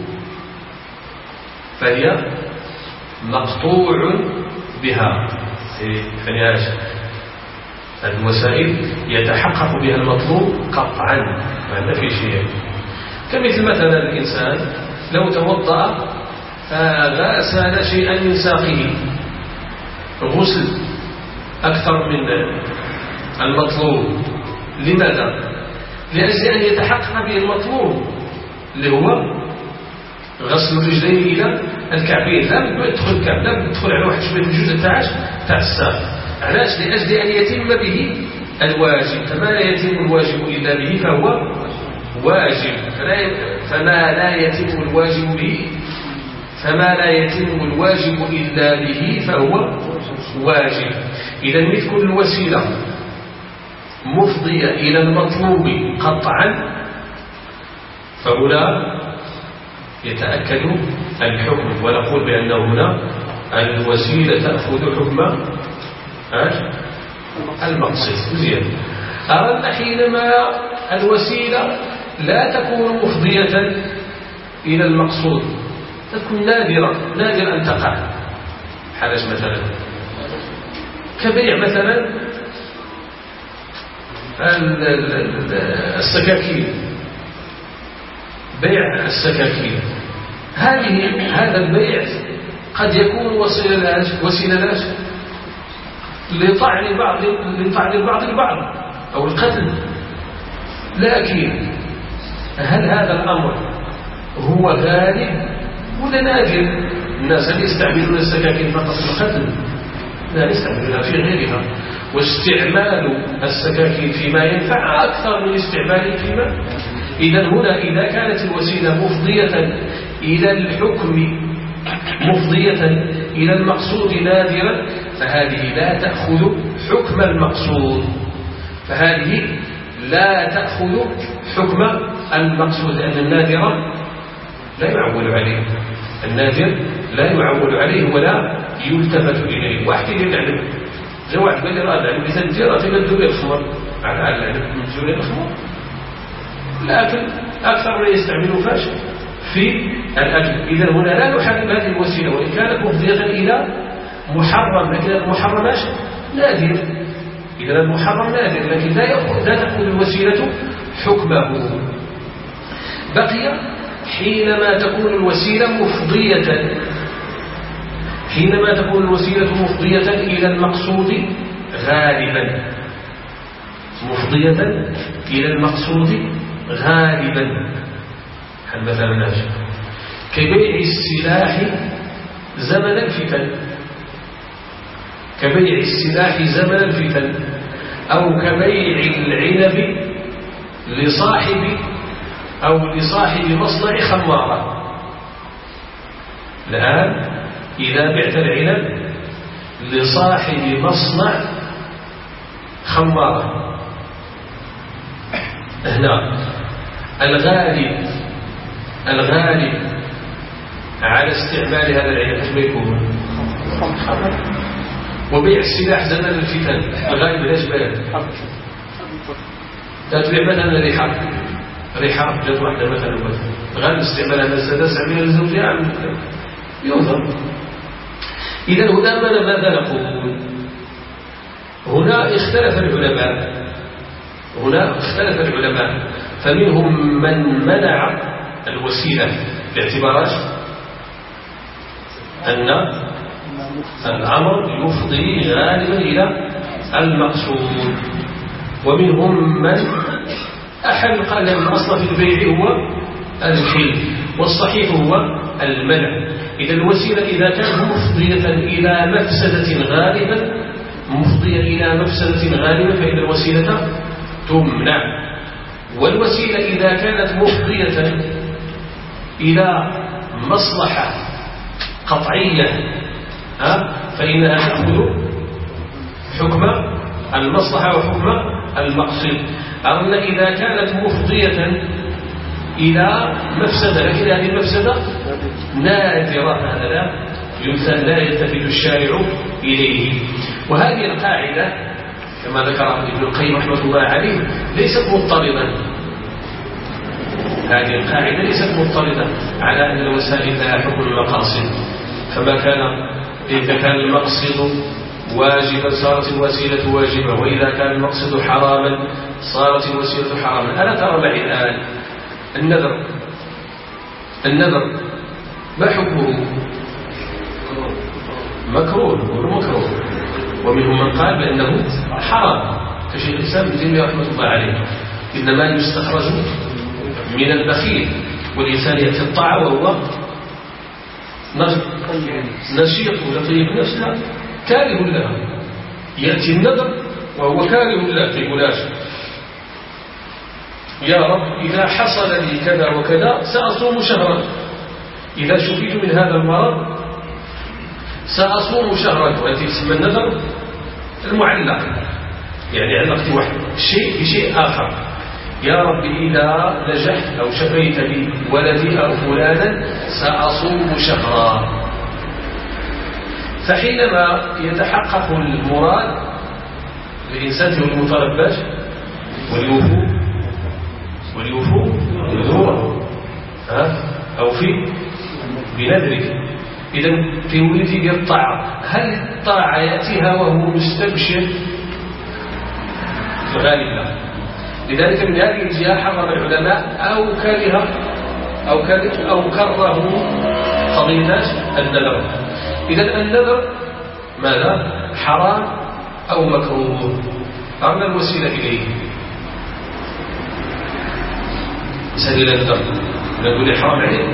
فهي مقطوع بها. فهي الوسائل يتحقق بها المطلوب قطعا، ما في شيء. كمثل مثلا الإنسان لو توضأ فغسل شيئا من ساقه غسل أكثر من المطلوب. لماذا؟ لأجل أن يتحقق به المطلوب اللي هو غسل الرجلين إلى الكعبين. لا يدخل الكعب، لا يدخل على واحد شوية من الجزء تاعش تاع الساق. علاش؟ لأجل أن يتم به الواجب. فما لا يتم الواجب إلا به فهو واجب. فما لا يتم الواجب به فما لا يتم الواجب إلا به فهو واجب. إذا مثل كل وسيلة مفضية إلى المطلوب قطعا فهنا يتأكد الحكم، ونقول بأن هنا الوسيلة تأخذ حكم المقصد. مزيان. أردنا حينما الوسيلة لا تكون مفضية إلى المقصود، تكون نادرة نادر أن تقع. حالش مثلا كبيع مثلا السكاكين، بيع السكاكين، هذه هذا البيع قد يكون وسيلة وسيلة لطعن بعض لطعن البعض البعض أو القتل. لكن هل هذا الأمر هو غالب ولا نادر؟ الناس هل يستعملون السكاكين فقط في القتل؟ لا، يستعملونها في غيرها. واستعمال السكاكين فيما ينفع أكثر من استعماله فيما. إذا هنا إذا كانت الوسيلة مفضية إلى الحكم مفضية إلى المقصود نادرا فهذه لا تأخذ حكم المقصود. فهذه لا تأخذ حكم المقصود لأن النادر لا يعول عليه. النادر لا يعول عليه ولا يلتفت إليه. واحد يعلم جاء واحد قال لي راه العنب مثلا دير في مدوري الخمر على العنب مدوري الخمر، لكن أكثر ما يستعملوا فاش في الأكل. إذا هنا لا نحرم هذه الوسيلة وإن كانت مفضية إلى محرم، لكن المحرم نادر. إذا المحرم نادر لكن لا يأخذ لا تأخذ الوسيلة حكمه. بقي حينما تكون الوسيلة مفضية حينما تكون الوسيلة مفضية إلى المقصود غالبا مفضية إلى المقصود غالبا. مثلا ناجح كبيع السلاح زمن الفتن كبيع السلاح زمن الفتن أو كبيع العنب لصاحب أو لصاحب مصنع خمارة. الآن إذا بعت العنب لصاحب مصنع خمارة، هنا الغالب الغالب على استعمال هذا العنب ايش بيكون؟ خمر. وبيع السلاح زمن الفتن الغالب ليش بيع؟ تبيع مثلا ريحة ريحة جات واحدة مثلا غالب استعمالها السادس عملها لزوجها ينظر. إذا هنا ماذا نقول؟ هنا اختلف العلماء هنا اختلف العلماء فمنهم من منع الوسيلة باعتبار أن الأمر يفضي غالبا إلى المقصود. ومنهم من أحل قال أن الأصل في البيع هو الحل والصحيح هو المنع. إذا الوسيلة إذا كانت مفضية إلى مفسدة غالبا مفضية إلى مفسدة غالبا فإن الوسيلة تمنع. والوسيلة إذا كانت مفضية إلى مصلحة قطعية فإنها تأخذ حكم المصلحة وحكم المقصد. أما إذا كانت مفضية إلى مفسدة لكن هذه المفسدة نادرة هذا لا يمثل لا يلتفت الشارع إليه. وهذه القاعدة كما ذكر ابن القيم رحمة الله عليه ليست مضطردة. هذه القاعدة ليست مضطردة على أن الوسائل لها حكم المقاصد. فما كان إذا كان المقصد واجبا صارت الوسيلة واجبة، وإذا كان المقصد حراما صارت الوسيلة حراما. ألا ترى معي الآن النذر النذر ما حكمه؟ مكروه ومكروه. ومنهم من قال بأنه حرام كشيخ الإسلام ابن تيمية رحمة الله عليه. إنما يستخرج من البخيل والإنسان يأتي الطاعة وهو نشيط ولطيف نفسه كاره لها. يأتي النذر وهو كاره له في بلاش يا رب إذا حصل لي كذا وكذا سأصوم شهرا، إذا شفيت من هذا المرض سأصوم شهرا. وأنت تسمى النذر المعلق، يعني علقت واحد شيء بشيء آخر. يا رب إذا نجحت أو شفيت لي ولدي أو فلانا سأصوم شهرا. فحينما يتحقق المراد الإنسان في المتربات واليوفو واليوفو نذوره أو في بنذرك. إذا في ولدي بالطاعة، هل الطاعة يأتيها وهو مستبشر؟ في الغالب لا. لذلك من هذه الجهة حرم العلماء أو كره أو كره أو كرهوا قضية النذر. إذا النذر ماذا؟ حرام أو مكروه. أرنا الوسيلة إليه سبيل النذر نقول حرام عليه.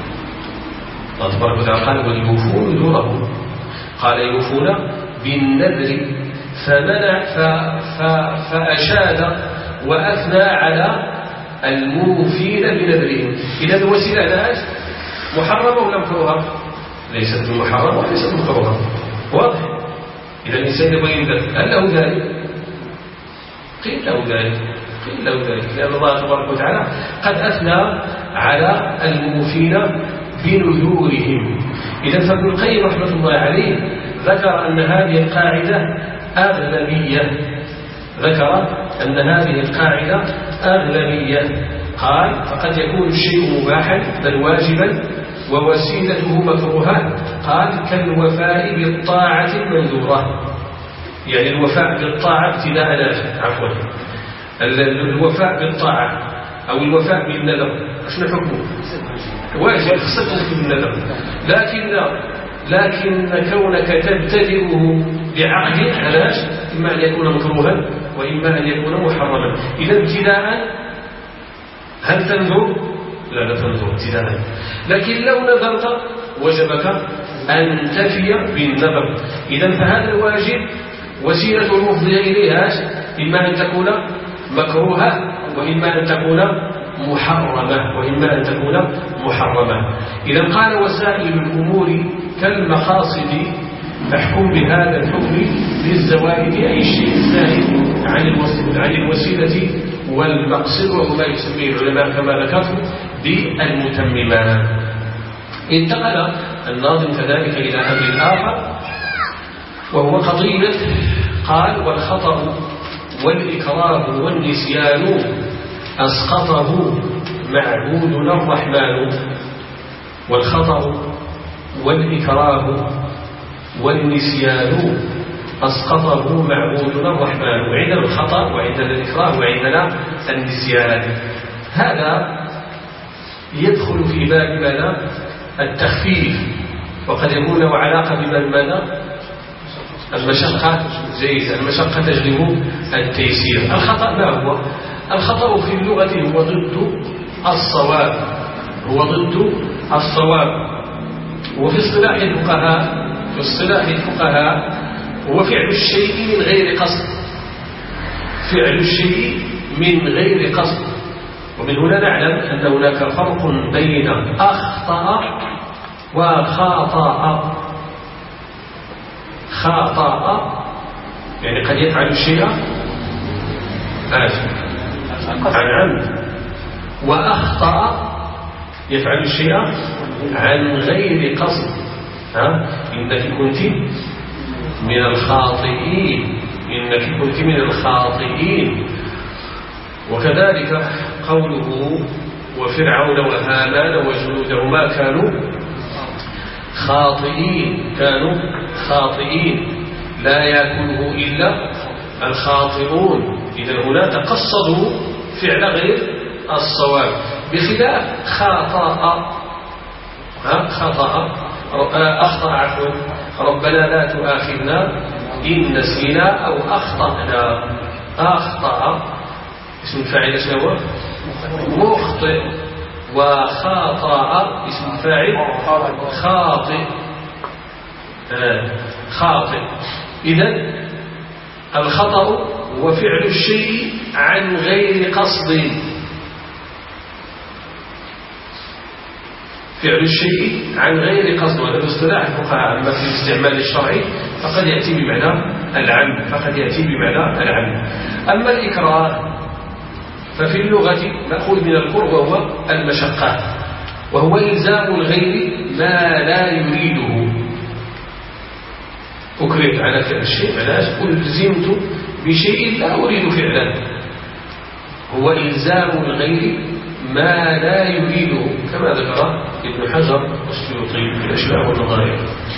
الله تبارك وتعالى قال واليوفون نذورهم، قال يوفون بالنذر فمنع ف ف فأشاد وأثنى على الموفين بنذرهم. إذا الوسيلة لا محرمة ولا مكروهة؟ ليست محرمة وليست مكروهة. واضح؟ إذا الإنسان يبغى ينذر هل له ذلك؟ قيل له ذلك قيل له ذلك لأن الله تبارك وتعالى قد أثنى على الموفين بنذورهم. إذا فابن القيم رحمة الله عليه ذكر أن هذه القاعدة أغلبية ذكر أن هذه القاعدة أغلبية. قال فقد يكون الشيء مباحا بل واجبا ووسيلته مكروها. قال كالوفاء بالطاعة المنذورة، يعني الوفاء بالطاعة ابتداء عفوا الوفاء بالطاعة أو الوفاء بالنذر شنو حكمه؟ واجب خصك بالنذر، لكن لكن كونك تبتدئه بعقد علاش إما أن يكون مكروها وإما أن يكون محرما. إذا ابتداء هل تنذر؟ لا لا تنذر ابتداء، لكن لو نذرت وجبك أن تفي بالنذر. إذا فهذا الواجب وسيلة المفضية إليها إما أن تكون مكروهة وإما أن تكون محرمة وإما أن تكون محرمة. إذا قال وسائل الأمور كالمقاصد فاحكم بهذا الحكم للزوائد أي الشيء الزائد عن الوسيلة والمقصد، وهما يسميه العلماء كما ذكرت بالمتممان. انتقل الناظم كذلك إلى أمر آخر وهو قضية قال والخطأ والإكراه والنسيان أسقطه معبودنا الرحمن. والخطأ والإكراه والنسيان أسقطه معبودنا الرحمن. وعندنا الخطأ وعندنا الإكراه وعندنا النسيان. هذا يدخل في باب ماذا؟ التخفيف وقد يكون له علاقة بمن ماذا؟ المشقة. جيد، المشقة تجلب التيسير. الخطأ ما هو؟ الخطأ في اللغة هو ضد الصواب، هو ضد الصواب. وفي اصطلاح الفقهاء في اصطلاح الفقهاء هو فعل الشيء من غير قصد، فعل الشيء من غير قصد. ومن هنا نعلم أن هناك فرق بين أخطأ وخاطأ. خاطأ يعني قد يفعل الشيء عن عمد، وأخطأ يفعل الشيء عن غير قصد. ها؟ إنك كنت من الخاطئين، إنك كنت من الخاطئين. وكذلك قوله وفرعون وهامان وجنودهما كانوا خاطئين، كانوا خاطئين لا يأكله إلا الخاطئون. إذن هنا تقصدوا فعل غير الصواب، بخلاف خاطأ. خاطأ أخطأ عفوا ربنا لا تؤاخذنا إن نسينا أو أخطأنا. أخطأ اسم الفاعل شنو؟ مخطئ. وخاطأ اسم الفاعل خاطئ. آه. خاطئ. إذن الخطأ هو فعل الشيء عن غير قصد، فعل الشيء عن غير قصد. وهذا باصطلاح الفقهاء. أما في الاستعمال الشرعي فقد يأتي بمعنى العمد، فقد يأتي بمعنى العمد. أما الإكراه ففي اللغة مأخوذ من الكره وهو المشقة، وهو إلزام الغير ما لا يريده. أكرهت على فعل الشيء معناه ألزمت بشيء لا أريد فعله. هو إلزام الغير ما لا يريده، كما ذكر ابن حجر والسيوطي في الأشباه والنظائر.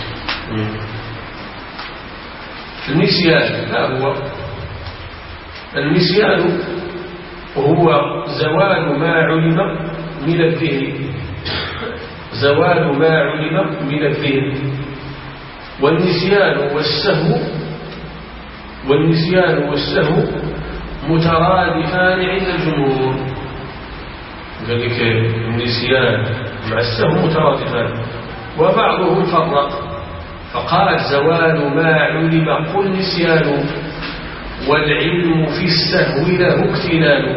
النسيان ما هو؟ النسيان وهو زوال ما علم من الذهن، زوال ما علم من الذهن. والنسيان والسهو والنسيان والسهو مترادفان عند الجمهور. قال لك النسيان مع السهو مترادفان، وبعضهم فرق فقال زوال ما علم قل نسيان والعلم في السهو له اكتنان.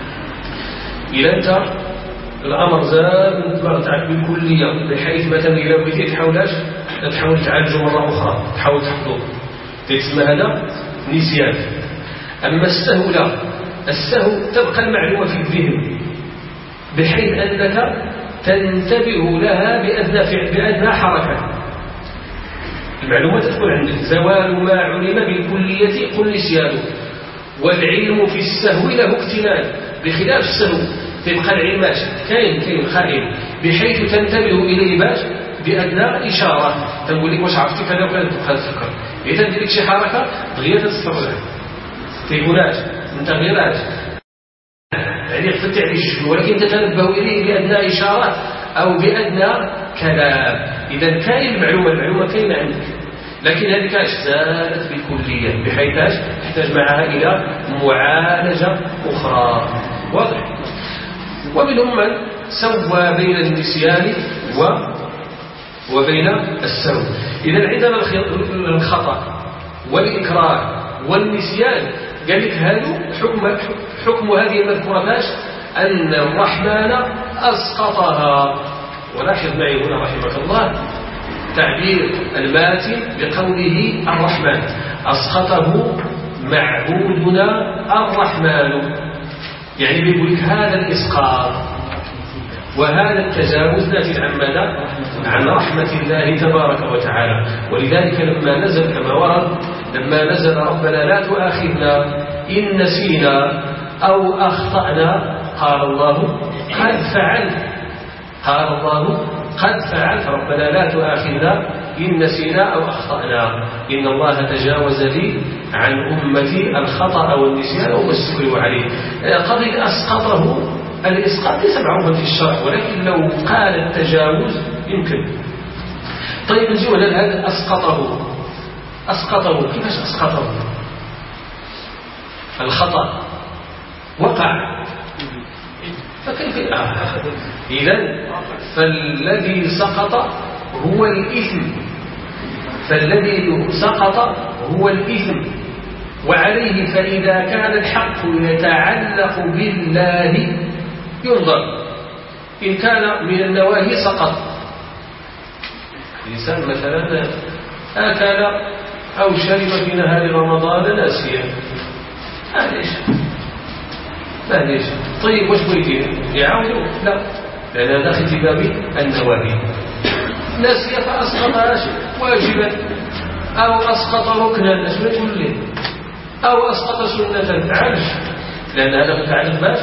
إذا أنت الأمر زاد مرتعك بالكلية، بحيث مثلا إذا بديت تحاولاش تحاول تعالجه مرة أخرى، تحاول تحفظه، تسمى هذا نسيان. أما السهو لا، السهو تبقى المعلومة في الذهن بحيث أنك تنتبه لها بأدنى فعل بأدنى حركة. المعلومات تكون عندك. زوال ما علم بالكلية قل نسيانه، والعلم في السهو له اكتنان. بخلاف السهو تبقى العلم ماشي كاين كاين خائن بحيث تنتبه إليه باش بأدنى إشارة. تقول لك واش عرفتي كذا وكذا تبقى تفكر. إذا تدير لك شي حركة تغير تسترجع تيقولاش انت غيراش يعني خفت تعيش، ولكن تتنبه إليه بأدنى إشارات أو بأدنى كلام. إذا كاين المعلومة المعلومة كاينة عندك، لكن هذه كاش زادت بالكلية بحيث تحتاج معها إلى معالجة أخرى. واضح؟ ومنهم من سوى بين النسيان و وبين السهو. إذا عندنا الخطأ والإكراه والنسيان قال لك هذا حكم حكم هذه المذكورة باش أن الرحمن أسقطها. ولاحظ معي هنا رحمك الله تعبير الماتن بقوله الرحمن، أسقطه معبودنا الرحمن، يعني بيقول لك هذا الإسقاط وهذا التجاوز ناتج عن ماذا؟ عن رحمة الله تبارك وتعالى. ولذلك لما نزل كما ورد لما نزل ربنا لا تؤاخذنا إن نسينا أو أخطأنا قال الله قد فعل، قال الله قد فعل ربنا لا تؤاخذنا إن نسينا أو أخطأنا. إن الله تجاوز لي عن أمتي الخطأ والنسيان وما استكرهوا عليه. قضية أسقطه الإسقاط ليس معروفا في الشرع، ولكن لو قال التجاوز يمكن. طيب نجي على هذا أسقطه أسقطه كيفاش أسقطه؟ الخطأ وقع فكيف آه. إذن فالذي سقط هو الإثم فالذي سقط هو الإثم وعليه فإذا كان الحق يتعلق بالله ينظر إن كان من النواهي سقط. الإنسان مثلا أكل أو شرب في نهار رمضان ناسيا معليش معليش طيب واش بغيتي يعاودوا؟ لا لأن هذا داخل في باب النواهي. ناسي فأسقط واجبا أو أسقط ركنا شنو تقول لي أو أسقط سنة تعالج لأن هذا متعلق باش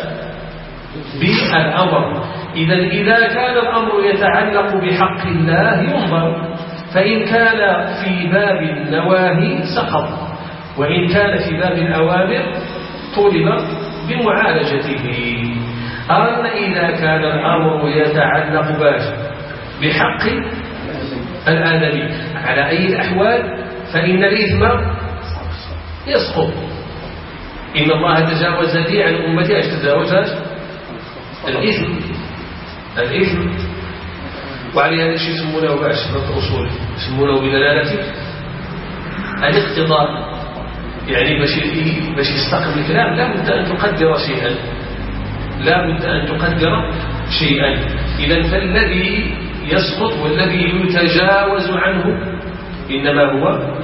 بالأمر. إذا إذا كان الأمر يتعلق بحق الله ينظر فإن كان في باب النواهي سقط وإن كان في باب الأوامر طلب بمعالجته. أما إذا كان الأمر يتعلق باش بحق الآدمي على أي الأحوال فإن الإثم يسقط. إن الله تجاوز لي عن أمتي أش تجاوزاش الإثم الإثم وعلى هذا الشيء يسمونه باش في الأصول يسمونه بدلالة الاقتضاء. يعني باش باش يستقم الكلام لا بد أن تقدر شيئا لا بد أن تقدر شيئا. إذا فالذي يسقط والذي يتجاوز عنه إنما هو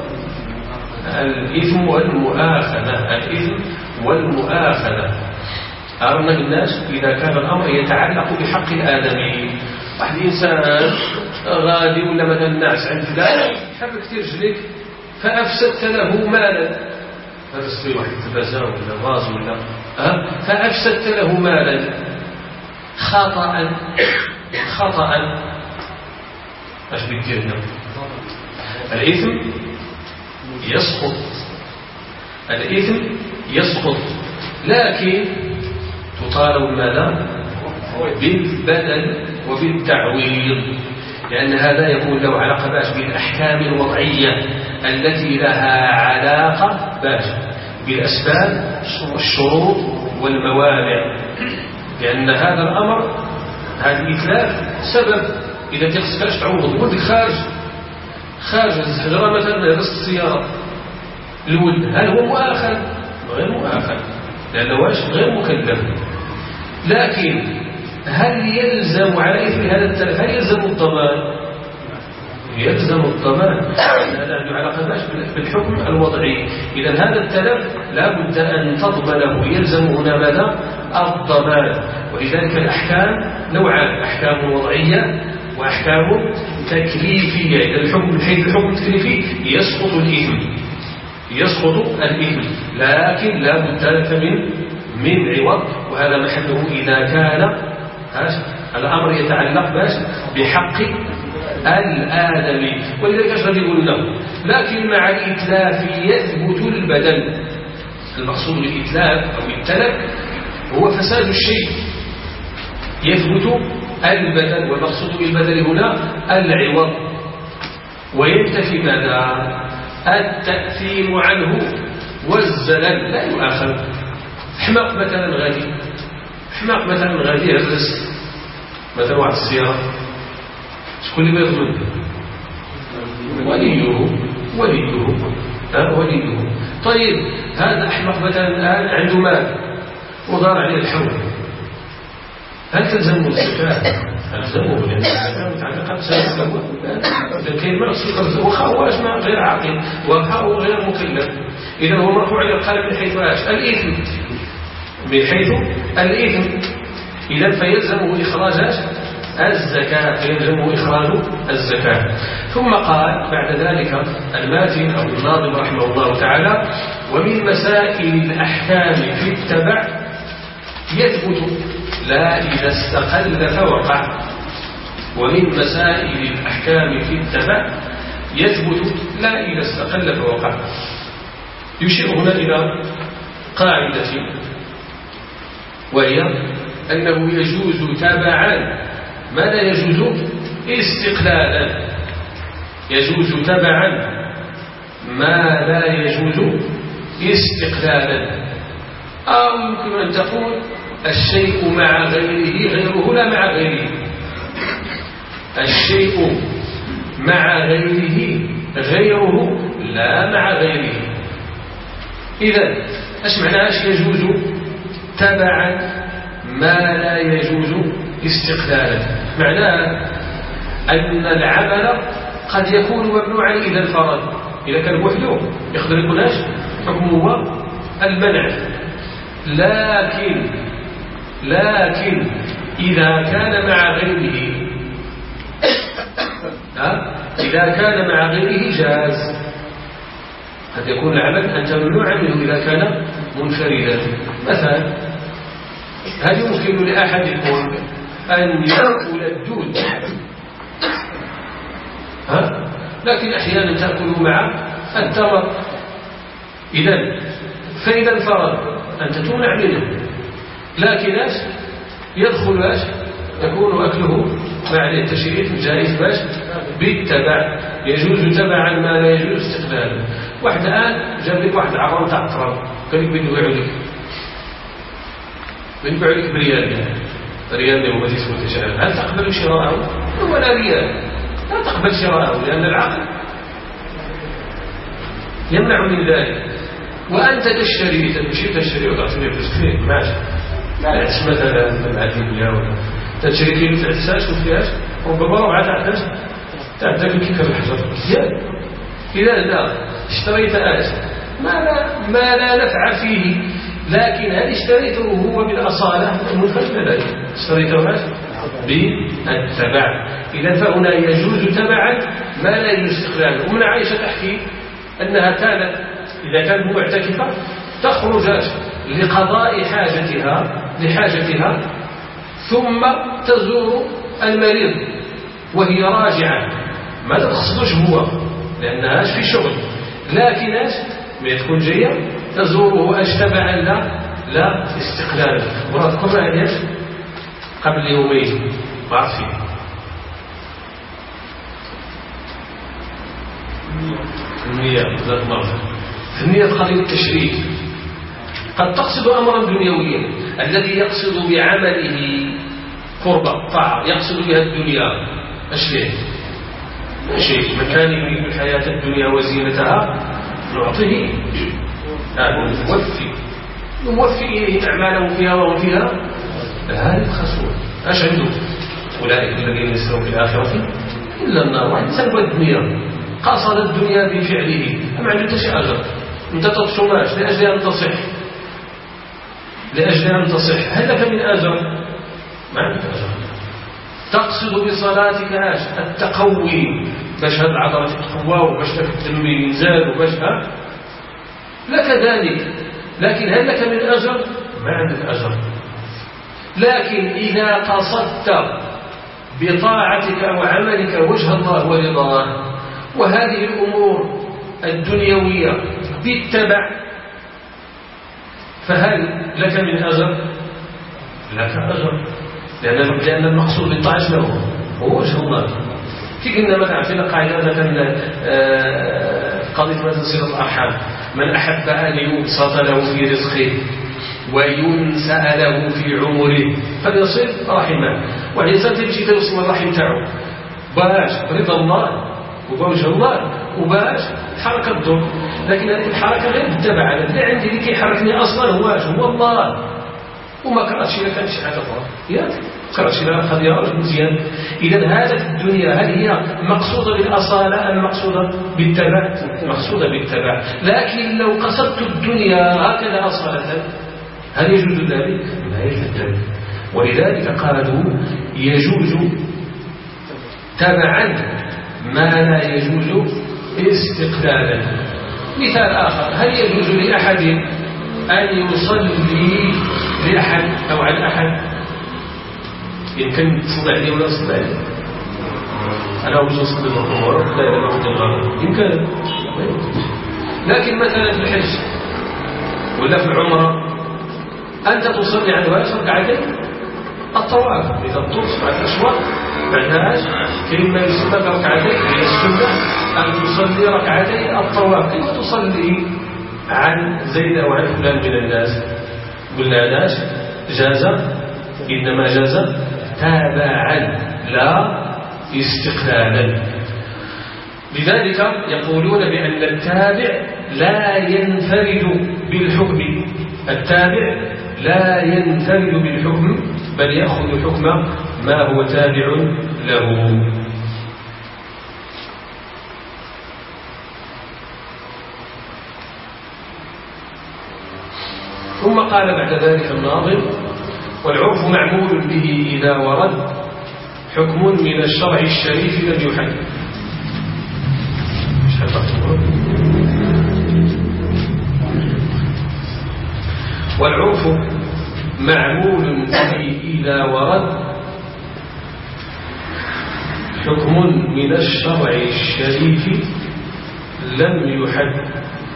الإثم والمؤاخذة الإثم والمؤاخذة. أرنا الناس إذا كان الأمر يتعلق بحق الآدمي واحد إنسان غادي ولا مثلا الناس عند ذلك حب كثير جليك فأفسدت له مالا أفسدت له واحد تبازا ولا غاز ولا أه؟ فأفسدت له مالا خطأ خطأ اش بيدير هنا؟ الإثم يسقط الإثم يسقط لكن تطالب ماذا؟ بالبدل وبالتعويض لأن هذا يكون له علاقة باش بالأحكام الوضعية التي لها علاقة باش بالأسباب والشروط والموانع. لأن هذا الأمر هذا الإتلاف سبب. إذا تخصكاش تعوض يقول لك خارج خارج الحجرة مثلا رص السيارة الولد هل هو مؤاخذ؟ غير مؤاخذ لأنه واش غير مكلف. لكن هل يلزم على إثم هذا التلف هل يلزم الضمان؟ يلزم الضمان. هذا عنده علاقة باش بالحكم الوضعي. إذا هذا التلف لا بد أن تضمنه يلزم هنا ماذا؟ الضمان. ولذلك الأحكام نوعان أحكام وضعية وأحكام تكليفية. إذا الحكم من حيث الحكم التكليفي يسقط الإثم يسقط الإثم لكن لا بد لك من من عوض وهذا محله إذا كان الأمر يتعلق باش بحق الآدمي. ولذلك ايش غادي يقول له؟ لكن مع الإتلاف يثبت البدل. المقصود بالإتلاف أو التلف هو فساد الشيء يثبت البدل والمقصود بالبدل هنا العوض وينتفي ماذا؟ التأثيم عنه والزلل لا يؤاخذ. حماق مثلا غادي حماق مثلا غادي يهرس مثلا واحد السيارة شكون اللي بيضمن؟ وليه وليه ها وليه. طيب هذا أحمق مثلا الآن عنده مال ودار عليه الحول هل تلزمه الزكاة؟ تلزمه لأن الزكاة متعلقة بسبب الأول. إذا كاين ما خصو واخا هو ما غير عاقل واخا هو غير مكلف. إذا هو مرفوع على القلم من حيث ايش؟ الإثم من حيث الإثم. إذا فيلزمه إخراج الزكاة فيلزمه إخراج الزكاة. ثم قال بعد ذلك الماتن أو الناظم رحمه الله تعالى ومن مسائل الأحكام في التبع يثبت لا إذا استقل فوقع. ومن مسائل الأحكام في التبع يثبت لا إذا استقل فوقع. يشير هنا إلى قاعدة وهي أنه يجوز تبعا ما لا يجوز استقلالا. يجوز تبعا ما لا يجوز استقلالا، أو يمكن أن تقول الشيء مع غيره غيره لا مع غيره، الشيء مع غيره غيره لا مع غيره. إذن ايش معنى ايش يجوز تبعا ما لا يجوز استقلالا؟ معناه أن العمل قد يكون ممنوعا إذا انفرد، إذا كان وحده يقدر يكون ايش حكمه المنع، لكن لكن إذا كان مع غيره إذا كان مع غيره جاز. قد يكون العمل أنت ممنوع منه إذا كان منفردا. مثلا هل يمكن لأحدكم أن يأكل الدود؟ ها؟ لكن أحيانا تأكل مع التمر. إذن فإذا انفرد أنت تمنع منه، لكن ايش يدخل ايش يكون أكله مع التشريف جائز باش بالتبع، يجوز تبعا ما لا يجوز استقلالا. واحد الآن جاب لك واحد عرام تاع التراب، قال لك بنبيعو لك بنبيعو لك بريال، يعني ريال لو ما تسوى تشعر، هل تقبل شراءه؟ ولا ريال لا تقبل شراءه، لأن العقل يمنع من ذلك. وأنت تشتري تمشي تشتري وتعطيني فلوس كثير ماشي، لا يعيش مثلا مع الدنيا ولا تشتري كيلو تاع الساس وفيهاش ربما ربعة تاع الناس تاع ذاك الكيكة بالحجر. إذا لا اشتريت آش ما لا ما لا نفع فيه، لكن هل اشتريته هو بالأصالة منفرد ذلك؟ اشتريته آش بالتبع. إذا فهنا يجوز تبعا ما لا يجوز استقلالا. ومن عائشة تحكي أنها كانت إذا كانت معتكفة تخرج لقضاء حاجتها لحاجتها ثم تزور المريض وهي راجعة، ما تقصدش هو لأنها في شغل، لكن ايش ما تكون جاية تزوره ايش تبعا لا لا استقلالا. وأذكرنا ايش قبل يومين بعرف النية ذات مرة النية قضية التشريك. قد تقصد أمرا دنيويا، الذي يقصد بعمله قربة طاعة يقصد بها الدنيا أشياء لا شيء. من كان يريد الحياة الدنيا وزينتها نعطيه نوفي نوفي إليه أعماله فيها وهم فيها لا يبخسون. أش عنده أولئك الذين يسرون في الآخرة إلا النار. واحد سلب الدنيا قصد الدنيا بفعله أما عنده شيء أجر. أنت تطشماش لأجل أن تصح لأجل أن تصح هل لك من أجر؟ ما عندك أجر. تقصد بصلاتك ايش التقوي باش هاد العضلات تتقوى وباش الدم ينزل وباش ها لك ذلك، لكن هل لك من أجر؟ ما عندك أجر. لكن إذا قصدت بطاعتك أو عملك وجه الله ورضاه وهذه الأمور الدنيوية بالتبع فهل لك من أجر؟ لك أجر، لأن لأن المقصود بالطاعة له هو وجه الله. في قلنا مثلا عندنا قاعدة مثلا قضية مثلا صلة الأرحام، من أحب أن يبسط له في رزقه وينسأ له في عمره فليصل رحمه. والإنسان تمشي توصل الرحم تاعه باش رضا الله وبوجه الله وباش حركة الضر، لكن هذه الحركة غير بالتبع. اللي عندي اللي كيحركني أصلا هو هو الله، وما كرهتش إلا كانت شي حاجة أخرى ياك كرهتش إلا قضية رجل مزيان. إذا هذا في الدنيا هل هي مقصودة بالأصالة أم مقصودة بالتبع؟ مقصودة بالتبع. لكن لو قصدت الدنيا هكذا أصالة هل يجوز ذلك؟ لا يجوز ذلك. ولذلك قالوا يجوز تبعا ما لا يجوز استقلالا. مثال آخر، هل يجوز لأحد أن يصلي لأحد أو على أحد؟ يمكن تصلي عليه ولا تصلي عليه؟ أنا أوجد أصلي الظهر لا إلا أوجد الغرب يمكن. لكن مثلا في الحج ولا في العمرة أنت تصلي على واحد ركعتين الطواف إذا طلت بعد الأشواط بعدها كاين ما يسمى بركعتين هي السنة أن تصلي ركعتين الطواف كيف تصلي عن زيد أو عن فلان من الناس قلنا لاش جاز إنما جاز تابعا لا استقلالا. لذلك يقولون بأن التابع لا ينفرد بالحكم التابع لا ينفرد بالحكم بل يأخذ حكم ما هو تابع له. ثم قال بعد ذلك الناظم والعرف معمول به إذا ورد حكم من الشرع الشريف لم يحد. والعرف معمول به إذا ورد حكم من الشرع الشريف لم يحد.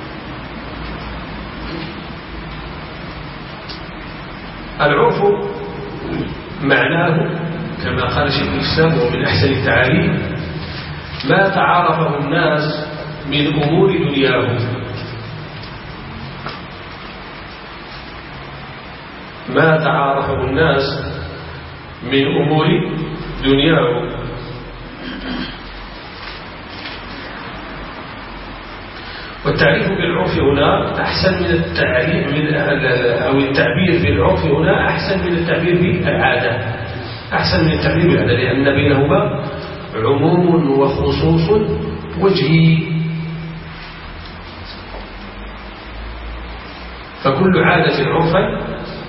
العرف معناه كما قال شيخ الإسلام ومن أحسن التعاريف ما تعارفه الناس من أمور دنياهم ما تعارفه الناس من أمور دنياهم. والتعريف بالعرف هنا أحسن من التعريف من أو التعبير بالعرف هنا أحسن من التعبير بالعادة أحسن من التعبير بالعادة لأن بينهما عموم وخصوص وجهي. فكل عادة عرفا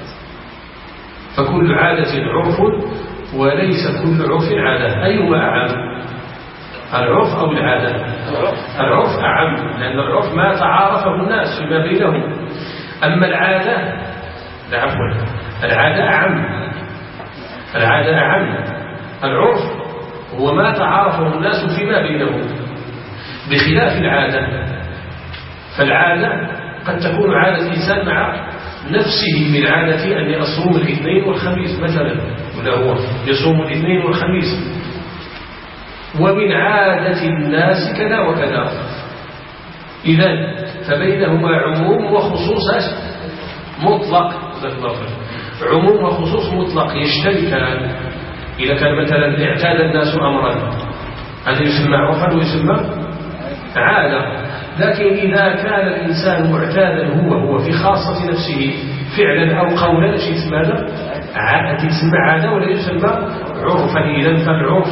فكل عادة عرف وليس كل عرف عادة. أيهما أعم العرف أو العادة؟ العرف أعم لأن العرف ما تعارفه الناس فيما بينهم. أما العادة لا عفوا العادة أعم العادة أعم العرف هو ما تعارفه الناس فيما بينهم بخلاف العادة. فالعادة قد تكون عادة الإنسان مع نفسه من عادة أن يصوم الاثنين والخميس مثلا ولا هو يصوم الاثنين والخميس ومن عادة الناس كذا وكذا. إذن فبينهما عموم وخصوص مطلق عموم وخصوص مطلق يشتركان. إذا كان مثلا اعتاد الناس أمرا هذا يسمى عرفا ويسمى عادة. لكن إذا كان الإنسان معتادا هو هو في خاصة نفسه فعلا أو قولا شيء اسمه هذا عادة يسمى عادة ولا يسمى عرفا. إذن فالعرف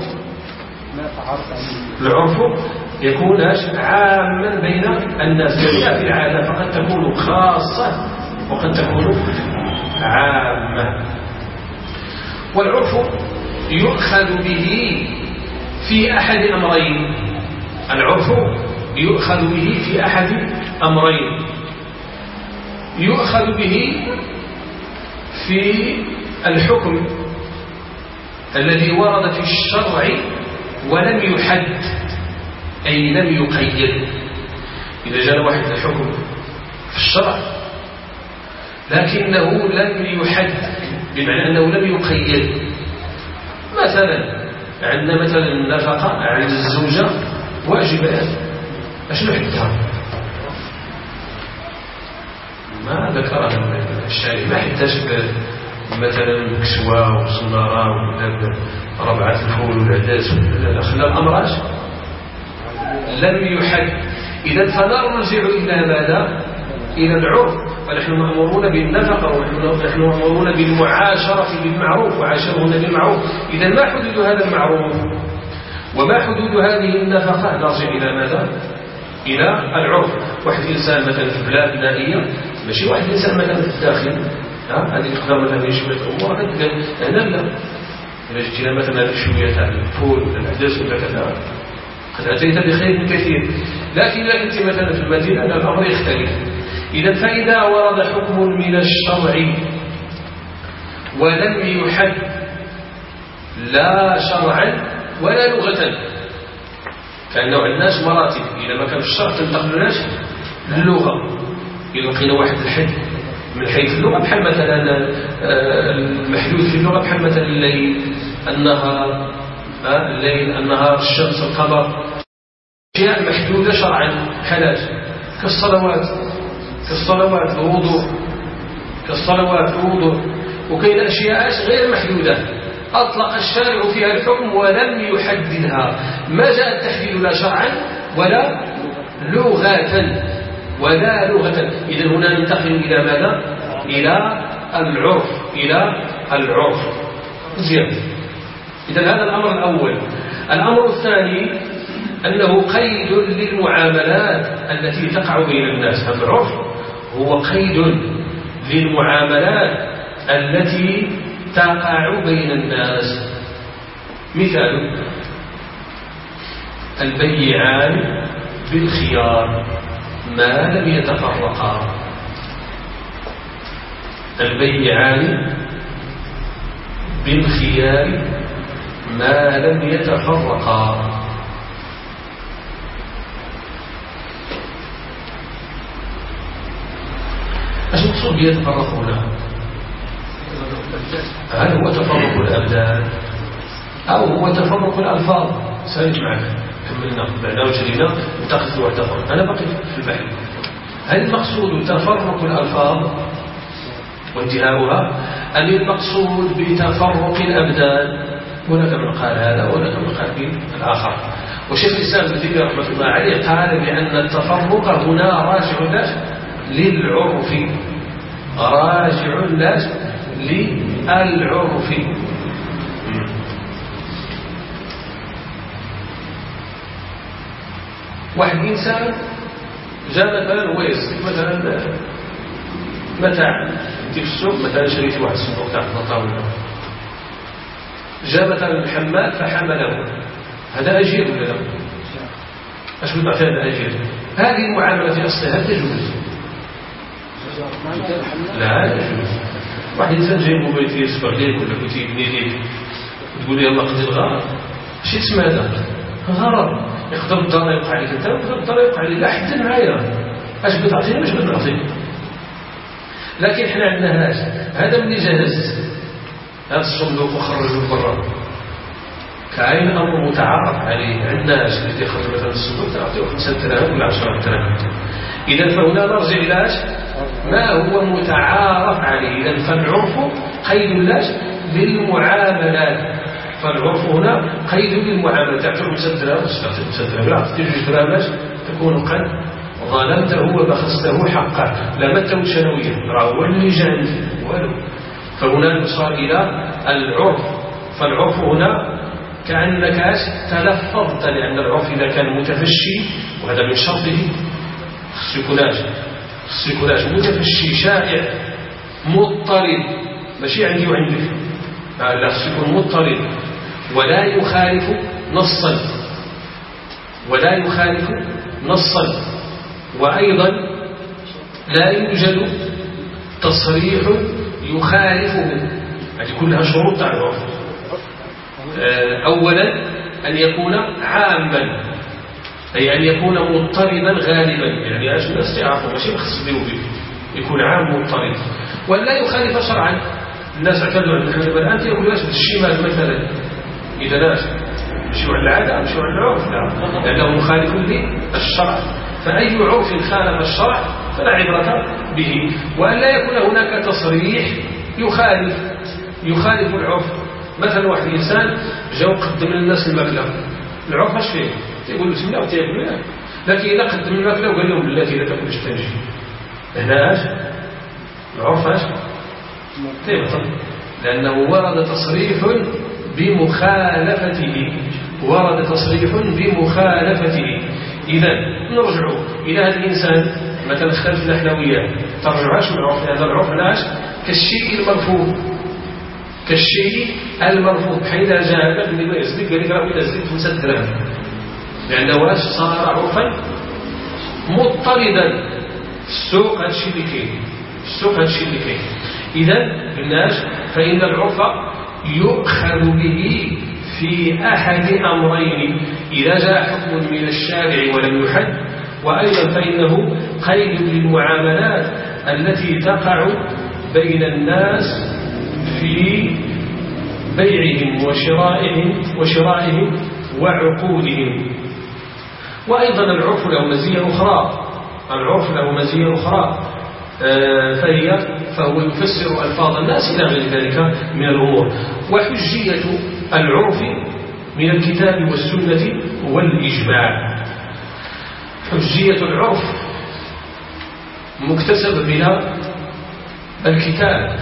العرف يكون عاما بين الناس بخلاف العادة فقد تكون خاصة وقد تكون عامة. والعرف يؤخذ به في أحد أمرين العرف يؤخذ به في أحد أمرين يؤخذ به في الحكم الذي ورد في الشرع ولم يحد أي لم يقيد. إذا جاء واحد الحكم في الشرع لكنه لم يحد بمعنى أنه لم يقيد. مثلا عندنا مثلا النفقة على الزوجة واجبات أشنو حدها ما ذكرها الشارع ما حداش مثلا كسوة وصنارة ولا ربعة الفول والعداس ولا خلى الأمر اش لم يحد. إذا فنرجع إلى ماذا؟ إلى العرف. ونحن مأمورون بالنفقة ونحن مأمورون بالمعاشرة بالمعروف وعاشرهن بالمعروف. إذا ما حدود هذا المعروف وما حدود هذه النفقة؟ نرجع إلى ماذا؟ إلى العرف. واحد إنسان مثلا في بلاد نائية ماشي واحد إنسان مثلا في الداخل هذه يقدر مثلا يشبه الأمور هنا لا. إذا جينا مثلا شوية تاع الفول ولا العدس ولا كذا قد أتيت بخير كثير. لكن إذا كنت مثلا في المدينة الأمر يختلف. إذا فإذا ورد حكم من الشرع ولم يحد لا شرعا ولا لغة كان نوع الناس مراتب. إذا ما كان في الشرع تنتقلناش اللغة. إذا لقينا واحد الحد من حيث اللغة بحال مثلا المحدود في اللغة بحال مثلا الليل النهار الليل النهار الشمس القمر، أشياء محدودة شرعا حلال كالصلوات كالصلوات الوضوء كالصلوات الوضوء وكاين أشياء غير محدودة أطلق الشارع فيها الحكم ولم يحددها، ما جاء التحديد لا شرعا ولا لغة ولا لغة. إذن هنا ننتقل إلى ماذا؟ إلى العرف إلى العرف زين. إذن هذا الأمر الأول. الأمر الثاني أنه قيد للمعاملات التي تقع بين الناس. هذا العرف هو قيد للمعاملات التي تقع بين الناس. مثال: البيعان بالخيار ما لم يتفرقا. البيعان بالخيار ما لم يتفرقا. ايش المقصود بيتفرقوا هنا؟ هل هو تفرق الأبدان أو هو تفرق الألفاظ؟ سألت معك كملنا بعد وجرينا انتقلت واعتفر أنا بقيت في البحث. هل المقصود تفرق الألفاظ وانتهاؤها أم المقصود بتفرق الأبدان؟ هناك من قال هذا وهناك من قال بالآخر. وشيخ الإسلام ابن تيمية رحمة الله عليه قال بأن التفرق هنا راجع للعرف راجع للعرف. واحد إنسان جاء مثلا هو يصدق مثلا متاع في السوق، مثلا شريت واحد الصندوق تاع الطاولة، جاء مثلا الحمال فحمله، هذا أجير ولا لا؟ اش قلت عطيه هذا أجير؟ هذه المعاملة في أصلها تجوز؟ لا يجوز. واحد إنسان جاي موبايل يصبر ليك ولا كنت يبني ليك تقول لي الله قد الغرض، اش تسمى هذا؟ غرض. يقدر الدار يوقع عليك انت ويقدر الدار يوقع عليك، لا حتى معايا اش بتعطيني واش بنعطيك. لكن احنا عندنا هذا هذا من جهز هذا الصندوق وخرجه برا، كاين امر متعارف عليه عندنا اش اللي يخرج مثلا الصندوق تعطيه خمسة آلاف ولا عشرة آلاف. اذا فهنا نرجع الى ما هو متعارف عليه. اذا فالعرف قيد للمعاملات، فالعرف هنا قيد للمعاملات. تعطيه مسدرة وتستعطيه مسدرة، لا تجي درامات تكون قد ظلمته وبخسته حقا، لامته شنويا راه هو اللي جاء والو. فهنا نصار الى العرف. فالعرف هنا كأنك تلفظت، لأن العرف إذا كان متفشي وهذا من شرطه السكوناج السكوناج متفشي شائع مضطرب، ماشي عندي وعندك، لا السكون مضطرب ولا يخالف نصا ولا يخالف نصا وأيضا لا يوجد تصريح يخالفه. هذه كلها شروط تاع العرف. أولا أن يكون عاما، أي أن يكون مضطربا غالبا، يعني ايش الناس يعرفوا ماشي مخصص به وبه، يكون عام مضطرب ولا يخالف شرعا. الناس اعتادوا على الحمد الآن يقولوا ايش بالشمال مثلا، إذا ناس مشوا على العادة مشوا على العرف، لا لأنه مخالف للشرع. فأي عرف خالف الشرع فلا عبرة به. وأن لا يكون هناك تصريح يخالف يخالف العرف. مثلا واحد الإنسان جاء وقدم للناس المبلغ، العرف اش فيه؟ يقول بسم الله وتيقول لا، لكن إذا قدم المبلغ وقال لهم بالله إذا تاكلش تنجي، هنا اش؟ العرف اش؟ تيبطل، لأنه ورد تصريح بمخالفته ورد تصريح بمخالفته. إذا نرجع إلى هذا الإنسان مثلا اختلف النحلويات، ترجعش من العرف، هذا العرف ناش كالشيء المرفوض كالشيء المرفوض. حين جاء لك اللي ما يزدك قال لك راه إذا زدت خمسة دراهم، لأنه واش صار عرفا مضطردا. السوق هذا الشيء اللي كاين، السوق هذا الشيء اللي كاين. إذا قلناش فإن العرف يؤخذ به في أحد أمرين: إذا جاء حكم من الشارع ولم يحد، وأيضا فإنه قيد للمعاملات التي تقع بين الناس في بيعهم وشرائهم وشرائهم وعقودهم. وأيضا العرف له مزية أخرى العرف له مزية أخرى فهي فهو يفسر ألفاظ الناس إلى غير ذلك من الأمور. وحجية العرف من الكتاب والسنة والإجماع. حجية العرف مكتسبة من الكتاب،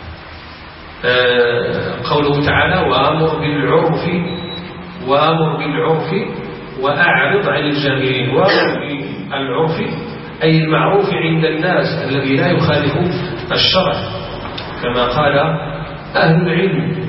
قوله تعالى وأمر بالعرف وأمر بالعرف وأعرض عن الجاهلين. وأمر بالعرف أي المعروف عند الناس الذي لا يخالف الشرع كما قال أهل العلم.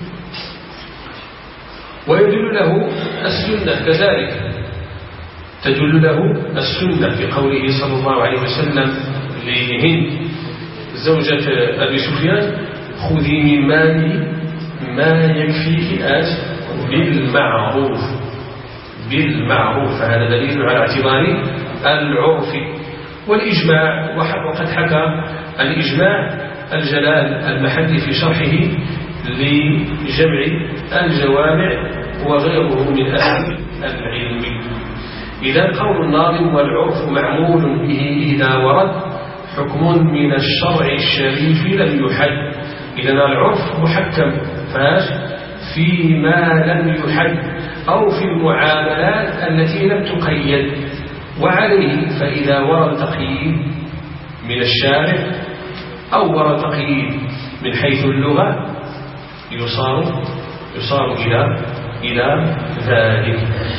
ويدل له السنة كذلك، تدل له السنة في قوله صلى الله عليه وسلم لهند زوجة أبي سفيان خذي من مالي ما يكفيك آت بالمعروف بالمعروف. فهذا دليل على اعتبار العرف. والإجماع وقد حكى الإجماع الجلال المحلي في شرحه لجمع الجوامع وغيره من أهل العلم. إذا قول الناظم والعرف معمول به إذا ورد حكم من الشرع الشريف لم يحد. إذا العرف محكم فاش فيما لم يحد أو في المعاملات التي لم تقيد. وعليه فإذا ورد تقييد من الشارع أو ورد تقييد من حيث اللغة يصار يصار إلى إلى ذلك.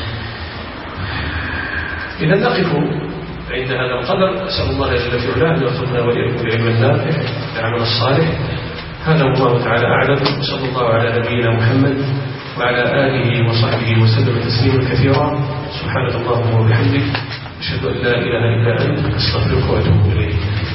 إذا نقف عند هذا القدر. أسأل الله جل في علاه أن يرزقنا وإياكم العلم النافع والعمل الصالح. هذا والله تعالى أعلم. صلى الله على نبينا محمد وعلى آله وصحبه وسلم تسليما كثيرا. سبحانك اللهم وبحمدك أشهد أن لا إله إلا أنت أستغفرك وأتوب إليك.